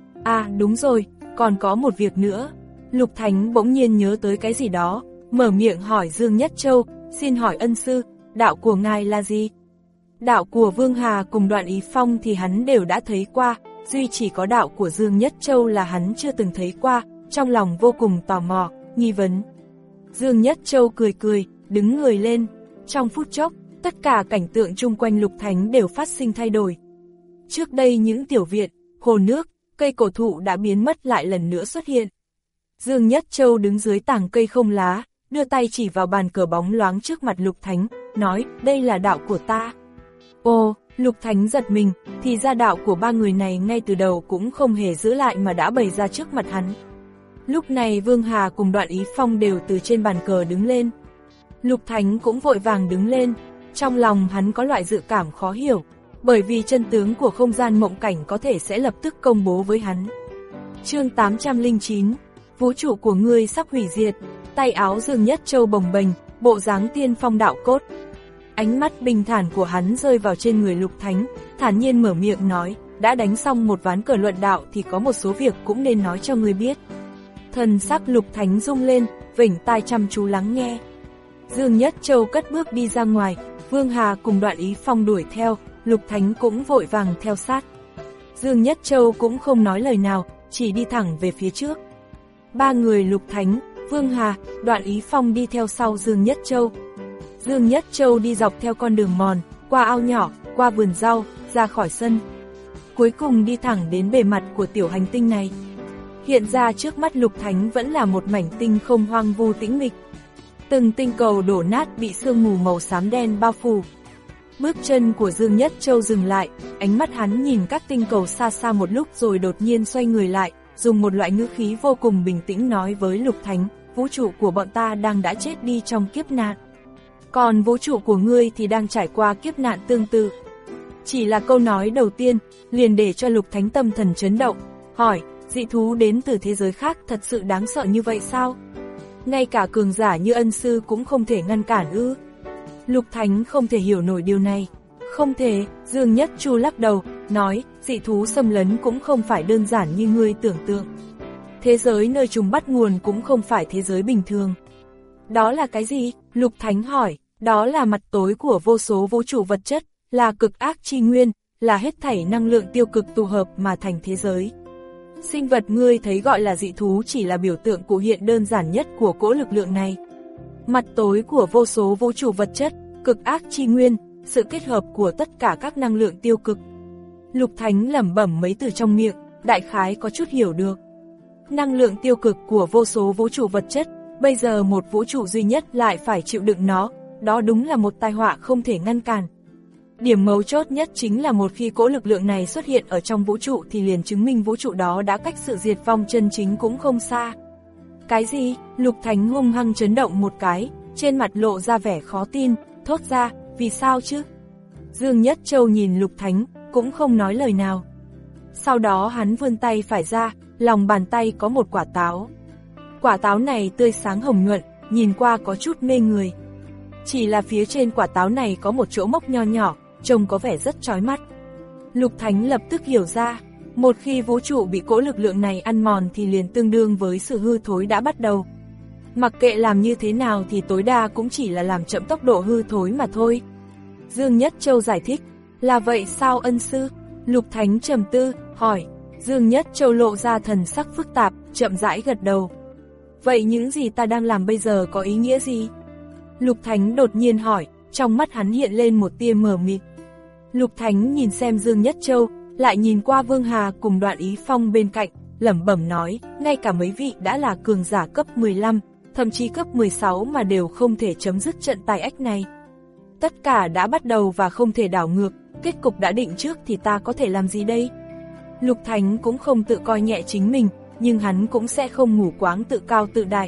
À đúng rồi, còn có một việc nữa. Lục Thánh bỗng nhiên nhớ tới cái gì đó, mở miệng hỏi Dương Nhất Châu, xin hỏi ân sư, đạo của ngài là gì? Đạo của Vương Hà cùng Đoạn Ý Phong thì hắn đều đã thấy qua, duy chỉ có đạo của Dương Nhất Châu là hắn chưa từng thấy qua, trong lòng vô cùng tò mò, nghi vấn. Dương Nhất Châu cười cười, đứng người lên. Trong phút chốc, tất cả cảnh tượng chung quanh Lục Thánh đều phát sinh thay đổi. Trước đây những tiểu viện, hồ nước, cây cổ thụ đã biến mất lại lần nữa xuất hiện. Dương Nhất Châu đứng dưới tảng cây không lá, đưa tay chỉ vào bàn cờ bóng loáng trước mặt Lục Thánh, nói, đây là đạo của ta. Ồ, Lục Thánh giật mình, thì ra đạo của ba người này ngay từ đầu cũng không hề giữ lại mà đã bày ra trước mặt hắn. Lúc này Vương Hà cùng Đoạn Ý Phong đều từ trên bàn cờ đứng lên. Lục Thánh cũng vội vàng đứng lên, trong lòng hắn có loại dự cảm khó hiểu, bởi vì chân tướng của không gian mộng cảnh có thể sẽ lập tức công bố với hắn. Chương tám trăm lẻ chín, vũ trụ của ngươi sắp hủy diệt, tay áo Dương Nhất Châu bồng bềnh, bộ dáng tiên phong đạo cốt. Ánh mắt bình thản của hắn rơi vào trên người Lục Thánh, thản nhiên mở miệng nói, đã đánh xong một ván cờ luận đạo thì có một số việc cũng nên nói cho ngươi biết. Thần sắc Lục Thánh rung lên, vểnh tai chăm chú lắng nghe. Dương Nhất Châu cất bước đi ra ngoài, Vương Hà cùng Đoạn Ý Phong đuổi theo, Lục Thánh cũng vội vàng theo sát. Dương Nhất Châu cũng không nói lời nào, chỉ đi thẳng về phía trước. Ba người Lục Thánh, Vương Hà, Đoạn Ý Phong đi theo sau Dương Nhất Châu. Dương Nhất Châu đi dọc theo con đường mòn, qua ao nhỏ, qua vườn rau, ra khỏi sân. Cuối cùng đi thẳng đến bề mặt của tiểu hành tinh này. Hiện ra trước mắt Lục Thánh vẫn là một mảnh tinh không hoang vu tĩnh mịch. Từng tinh cầu đổ nát bị sương mù màu xám đen bao phủ. Bước chân của Dương Nhất Châu dừng lại, ánh mắt hắn nhìn các tinh cầu xa xa một lúc rồi đột nhiên xoay người lại, dùng một loại ngữ khí vô cùng bình tĩnh nói với Lục Thánh, vũ trụ của bọn ta đang đã chết đi trong kiếp nạn. Còn vũ trụ của ngươi thì đang trải qua kiếp nạn tương tự. Chỉ là câu nói đầu tiên, liền để cho Lục Thánh tâm thần chấn động, hỏi, dị thú đến từ thế giới khác thật sự đáng sợ như vậy sao? Ngay cả cường giả như ân sư cũng không thể ngăn cản ư? Lục Thánh không thể hiểu nổi điều này. Không thể, Dương Nhất Chu lắc đầu, nói, dị thú xâm lấn cũng không phải đơn giản như ngươi tưởng tượng. Thế giới nơi chúng bắt nguồn cũng không phải thế giới bình thường. Đó là cái gì? Lục Thánh hỏi, đó là mặt tối của vô số vũ trụ vật chất, là cực ác chi nguyên, là hết thảy năng lượng tiêu cực tụ hợp mà thành thế giới. Sinh vật ngươi thấy gọi là dị thú chỉ là biểu tượng cụ hiện đơn giản nhất của cỗ lực lượng này. Mặt tối của vô số vũ trụ vật chất, cực ác chi nguyên, sự kết hợp của tất cả các năng lượng tiêu cực. Lục Thánh lẩm bẩm mấy từ trong miệng, đại khái có chút hiểu được. Năng lượng tiêu cực của vô số vũ trụ vật chất, bây giờ một vũ trụ duy nhất lại phải chịu đựng nó, đó đúng là một tai họa không thể ngăn cản. Điểm mấu chốt nhất chính là một khi cỗ lực lượng này xuất hiện ở trong vũ trụ thì liền chứng minh vũ trụ đó đã cách sự diệt vong chân chính cũng không xa. Cái gì? Lục Thánh hung hăng chấn động một cái, trên mặt lộ ra vẻ khó tin, thốt ra, vì sao chứ? Dương Nhất Châu nhìn Lục Thánh, cũng không nói lời nào. Sau đó hắn vươn tay phải ra, lòng bàn tay có một quả táo. Quả táo này tươi sáng hồng nhuận, nhìn qua có chút mê người. Chỉ là phía trên quả táo này có một chỗ mốc nho nhỏ, trông có vẻ rất chói mắt. Lục Thánh lập tức hiểu ra, một khi vũ trụ bị cỗ lực lượng này ăn mòn thì liền tương đương với sự hư thối đã bắt đầu. Mặc kệ làm như thế nào thì tối đa cũng chỉ là làm chậm tốc độ hư thối mà thôi. Dương Nhất Châu giải thích, là vậy sao ân sư? Lục Thánh trầm tư, hỏi. Dương Nhất Châu lộ ra thần sắc phức tạp, chậm rãi gật đầu. Vậy những gì ta đang làm bây giờ có ý nghĩa gì? Lục Thánh đột nhiên hỏi, trong mắt hắn hiện lên một tia mờ mịt. Lục Thánh nhìn xem Dương Nhất Châu, lại nhìn qua Vương Hà cùng Đoạn Ý Phong bên cạnh, lẩm bẩm nói, ngay cả mấy vị đã là cường giả cấp mười lăm, thậm chí cấp mười sáu mà đều không thể chấm dứt trận tai ách này. Tất cả đã bắt đầu và không thể đảo ngược, kết cục đã định trước thì ta có thể làm gì đây? Lục Thánh cũng không tự coi nhẹ chính mình, nhưng hắn cũng sẽ không mù quáng tự cao tự đại.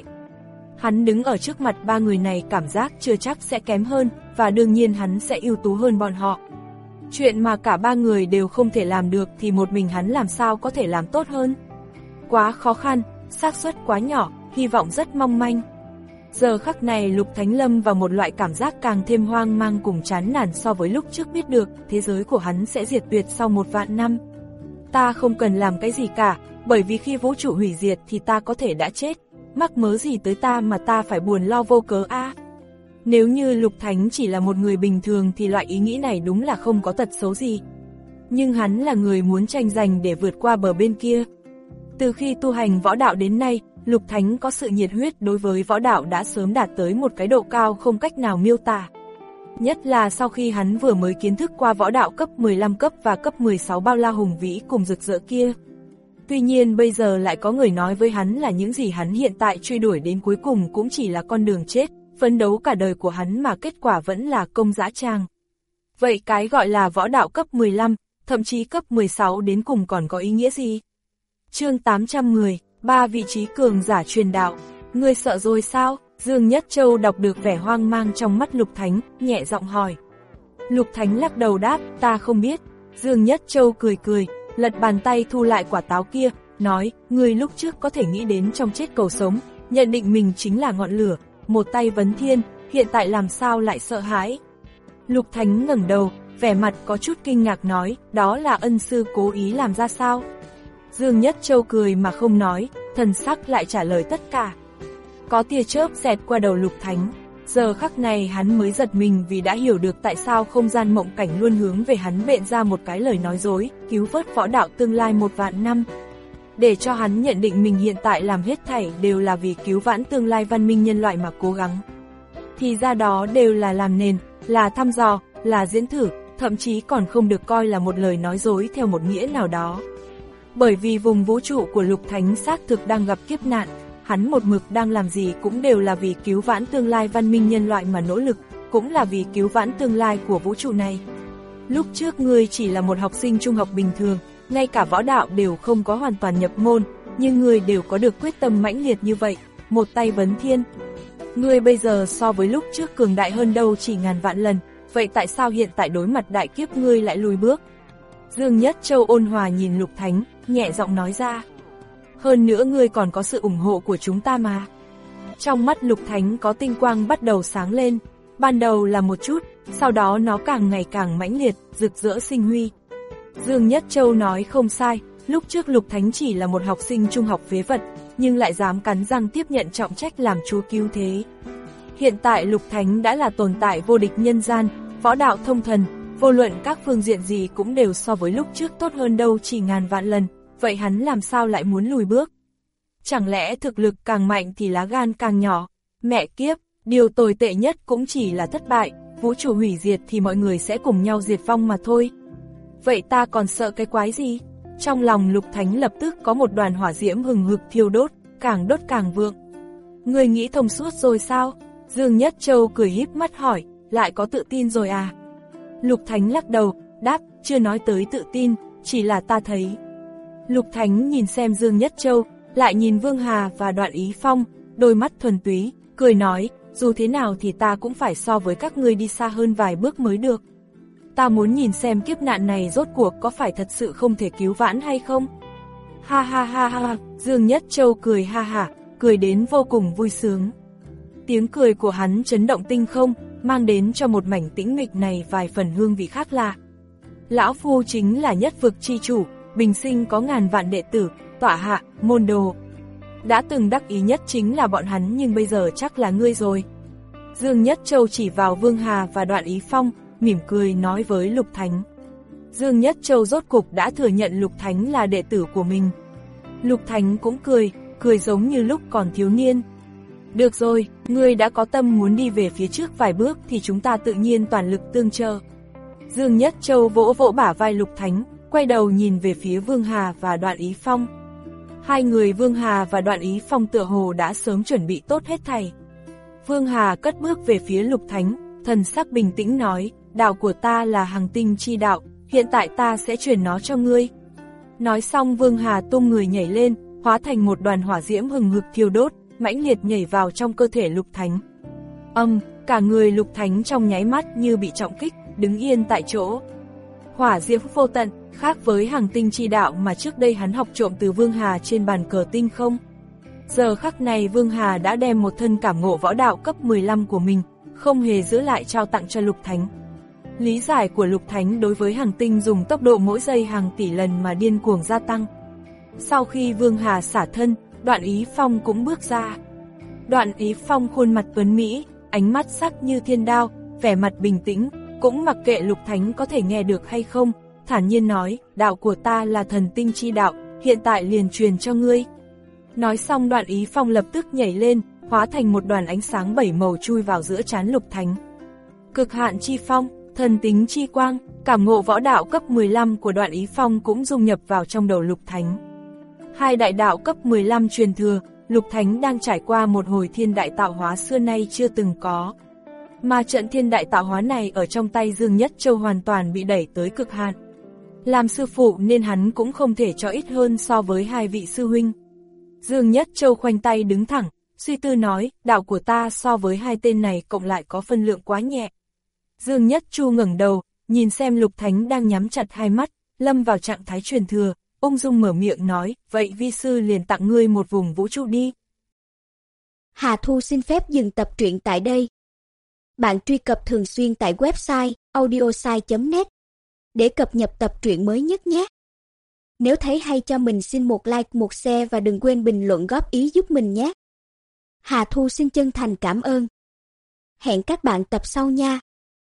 Hắn đứng ở trước mặt ba người này cảm giác chưa chắc sẽ kém hơn, và đương nhiên hắn sẽ ưu tú hơn bọn họ. Chuyện mà cả ba người đều không thể làm được thì một mình hắn làm sao có thể làm tốt hơn. Quá khó khăn, xác suất quá nhỏ, hy vọng rất mong manh. Giờ khắc này Lục Thánh lâm vào một loại cảm giác càng thêm hoang mang cùng chán nản so với lúc trước biết được thế giới của hắn sẽ diệt tuyệt sau một vạn năm. Ta không cần làm cái gì cả, bởi vì khi vũ trụ hủy diệt thì ta có thể đã chết, mắc mớ gì tới ta mà ta phải buồn lo vô cớ a. À? Nếu như Lục Thánh chỉ là một người bình thường thì loại ý nghĩ này đúng là không có tật xấu gì. Nhưng hắn là người muốn tranh giành để vượt qua bờ bên kia. Từ khi tu hành võ đạo đến nay, Lục Thánh có sự nhiệt huyết đối với võ đạo đã sớm đạt tới một cái độ cao không cách nào miêu tả. Nhất là sau khi hắn vừa mới kiến thức qua võ đạo cấp mười lăm cấp và cấp mười sáu bao la hùng vĩ cùng rực rỡ kia. Tuy nhiên bây giờ lại có người nói với hắn là những gì hắn hiện tại truy đuổi đến cuối cùng cũng chỉ là con đường chết, phấn đấu cả đời của hắn mà kết quả vẫn là công dã tràng. Vậy cái gọi là võ đạo cấp mười lăm, thậm chí cấp mười sáu đến cùng còn có ý nghĩa gì? Chương tám trăm mười, ba vị trí cường giả truyền đạo. Ngươi sợ rồi sao? Dương Nhất Châu đọc được vẻ hoang mang trong mắt Lục Thánh, nhẹ giọng hỏi. Lục Thánh lắc đầu đáp, ta không biết. Dương Nhất Châu cười cười, lật bàn tay thu lại quả táo kia, nói, ngươi lúc trước có thể nghĩ đến trong chết cầu sống, nhận định mình chính là ngọn lửa, một tay vấn thiên, hiện tại làm sao lại sợ hãi? Lục Thánh ngẩng đầu, vẻ mặt có chút kinh ngạc nói, đó là ân sư cố ý làm ra sao? Dương Nhất Châu cười mà không nói, thần sắc lại trả lời tất cả. Có tia chớp xẹt qua đầu Lục Thánh, giờ khắc này hắn mới giật mình vì đã hiểu được tại sao không gian mộng cảnh luôn hướng về hắn bện ra một cái lời nói dối, cứu vớt võ đạo tương lai một vạn năm. Để cho hắn nhận định mình hiện tại làm hết thảy đều là vì cứu vãn tương lai văn minh nhân loại mà cố gắng. Thì ra đó đều là làm nền, là thăm dò, là diễn thử, thậm chí còn không được coi là một lời nói dối theo một nghĩa nào đó. Bởi vì vùng vũ trụ của Lục Thánh xác thực đang gặp kiếp nạn, hắn một mực đang làm gì cũng đều là vì cứu vãn tương lai văn minh nhân loại mà nỗ lực, cũng là vì cứu vãn tương lai của vũ trụ này. Lúc trước ngươi chỉ là một học sinh trung học bình thường, ngay cả võ đạo đều không có hoàn toàn nhập môn, nhưng ngươi đều có được quyết tâm mãnh liệt như vậy, một tay vấn thiên. Ngươi bây giờ so với lúc trước cường đại hơn đâu chỉ ngàn vạn lần, vậy tại sao hiện tại đối mặt đại kiếp ngươi lại lùi bước? Dương Nhất Châu ôn hòa nhìn Lục Thánh, nhẹ giọng nói ra. Hơn nữa ngươi còn có sự ủng hộ của chúng ta mà. Trong mắt Lục Thánh có tinh quang bắt đầu sáng lên, ban đầu là một chút, sau đó nó càng ngày càng mãnh liệt, rực rỡ sinh huy. Dương Nhất Châu nói không sai, lúc trước Lục Thánh chỉ là một học sinh trung học phế vật, nhưng lại dám cắn răng tiếp nhận trọng trách làm chúa cứu thế. Hiện tại Lục Thánh đã là tồn tại vô địch nhân gian, võ đạo thông thần, vô luận các phương diện gì cũng đều so với lúc trước tốt hơn đâu chỉ ngàn vạn lần, vậy hắn làm sao lại muốn lùi bước? Chẳng lẽ thực lực càng mạnh thì lá gan càng nhỏ? Mẹ kiếp, điều tồi tệ nhất cũng chỉ là thất bại, vũ trụ hủy diệt thì mọi người sẽ cùng nhau diệt vong mà thôi. Vậy ta còn sợ cái quái gì? Trong lòng Lục Thánh lập tức có một đoàn hỏa diễm hừng hực thiêu đốt, càng đốt càng vượng. Ngươi nghĩ thông suốt rồi sao? Dương Nhất Châu cười híp mắt hỏi, lại có tự tin rồi à? Lục Thánh lắc đầu, đáp, chưa nói tới tự tin, chỉ là ta thấy. Lục Thánh nhìn xem Dương Nhất Châu, lại nhìn Vương Hà và Đoạn Ý Phong, đôi mắt thuần túy, cười nói, dù thế nào thì ta cũng phải so với các ngươi đi xa hơn vài bước mới được. Ta muốn nhìn xem kiếp nạn này rốt cuộc có phải thật sự không thể cứu vãn hay không? Ha ha ha ha, Dương Nhất Châu cười ha hả, cười đến vô cùng vui sướng. Tiếng cười của hắn chấn động tinh không, mang đến cho một mảnh tĩnh mịch này vài phần hương vị khác lạ. Lão Phu chính là nhất vực chi chủ, bình sinh có ngàn vạn đệ tử, tọa hạ, môn đồ. Đã từng đắc ý nhất chính là bọn hắn nhưng bây giờ chắc là ngươi rồi. Dương Nhất Châu chỉ vào Vương Hà và Đoạn Ý Phong, mỉm cười nói với Lục Thánh. Dương Nhất Châu rốt cục đã thừa nhận Lục Thánh là đệ tử của mình. Lục Thánh cũng cười, cười giống như lúc còn thiếu niên. Được rồi, ngươi đã có tâm muốn đi về phía trước vài bước thì chúng ta tự nhiên toàn lực tương trợ. Dương Nhất Châu vỗ vỗ bả vai Lục Thánh, quay đầu nhìn về phía Vương Hà và Đoạn Ý Phong. Hai người Vương Hà và Đoạn Ý Phong tựa hồ đã sớm chuẩn bị tốt hết thảy. Vương Hà cất bước về phía Lục Thánh, thần sắc bình tĩnh nói, đạo của ta là Hằng Tinh chi đạo, hiện tại ta sẽ truyền nó cho ngươi. Nói xong Vương Hà tung người nhảy lên, hóa thành một đoàn hỏa diễm hừng hực thiêu đốt, mãnh liệt nhảy vào trong cơ thể Lục Thánh. Âm, cả người Lục Thánh trong nháy mắt như bị trọng kích, đứng yên tại chỗ. Hỏa diễm vô tận, khác với Hằng Tinh chi đạo mà trước đây hắn học trộm từ Vương Hà trên bàn cờ tinh không. Giờ khắc này Vương Hà đã đem một thân cảm ngộ võ đạo cấp mười lăm của mình, không hề giữ lại trao tặng cho Lục Thánh. Lý giải của Lục Thánh đối với Hằng Tinh dùng tốc độ mỗi giây hàng tỷ lần mà điên cuồng gia tăng. Sau khi Vương Hà xả thân, Đoạn Ý Phong cũng bước ra. Đoạn Ý Phong khuôn mặt tuấn mỹ, ánh mắt sắc như thiên đao, vẻ mặt bình tĩnh, cũng mặc kệ Lục Thánh có thể nghe được hay không, thản nhiên nói, đạo của ta là thần tinh chi đạo, hiện tại liền truyền cho ngươi. Nói xong Đoạn Ý Phong lập tức nhảy lên, hóa thành một đoàn ánh sáng bảy màu chui vào giữa trán Lục Thánh. Cực hạn chi phong, thần tính chi quang, cảm ngộ võ đạo cấp mười lăm của Đoạn Ý Phong cũng dung nhập vào trong đầu Lục Thánh. Hai đại đạo cấp mười lăm truyền thừa, Lục Thánh đang trải qua một hồi thiên đại tạo hóa xưa nay chưa từng có. Mà trận thiên đại tạo hóa này ở trong tay Dương Nhất Châu hoàn toàn bị đẩy tới cực hạn. Làm sư phụ nên hắn cũng không thể cho ít hơn so với hai vị sư huynh. Dương Nhất Châu khoanh tay đứng thẳng, suy tư nói, đạo của ta so với hai tên này cộng lại có phân lượng quá nhẹ. Dương Nhất Chu ngẩng đầu, nhìn xem Lục Thánh đang nhắm chặt hai mắt, lâm vào trạng thái truyền thừa, ung dung mở miệng nói, vậy vi sư liền tặng ngươi một vùng vũ trụ đi. Hà Thu xin phép dừng tập truyện tại đây. Bạn truy cập thường xuyên tại website audiosai chấm net để cập nhật tập truyện mới nhất nhé. Nếu thấy hay cho mình xin một like, một share và đừng quên bình luận góp ý giúp mình nhé. Hà Thu xin chân thành cảm ơn. Hẹn các bạn tập sau nha.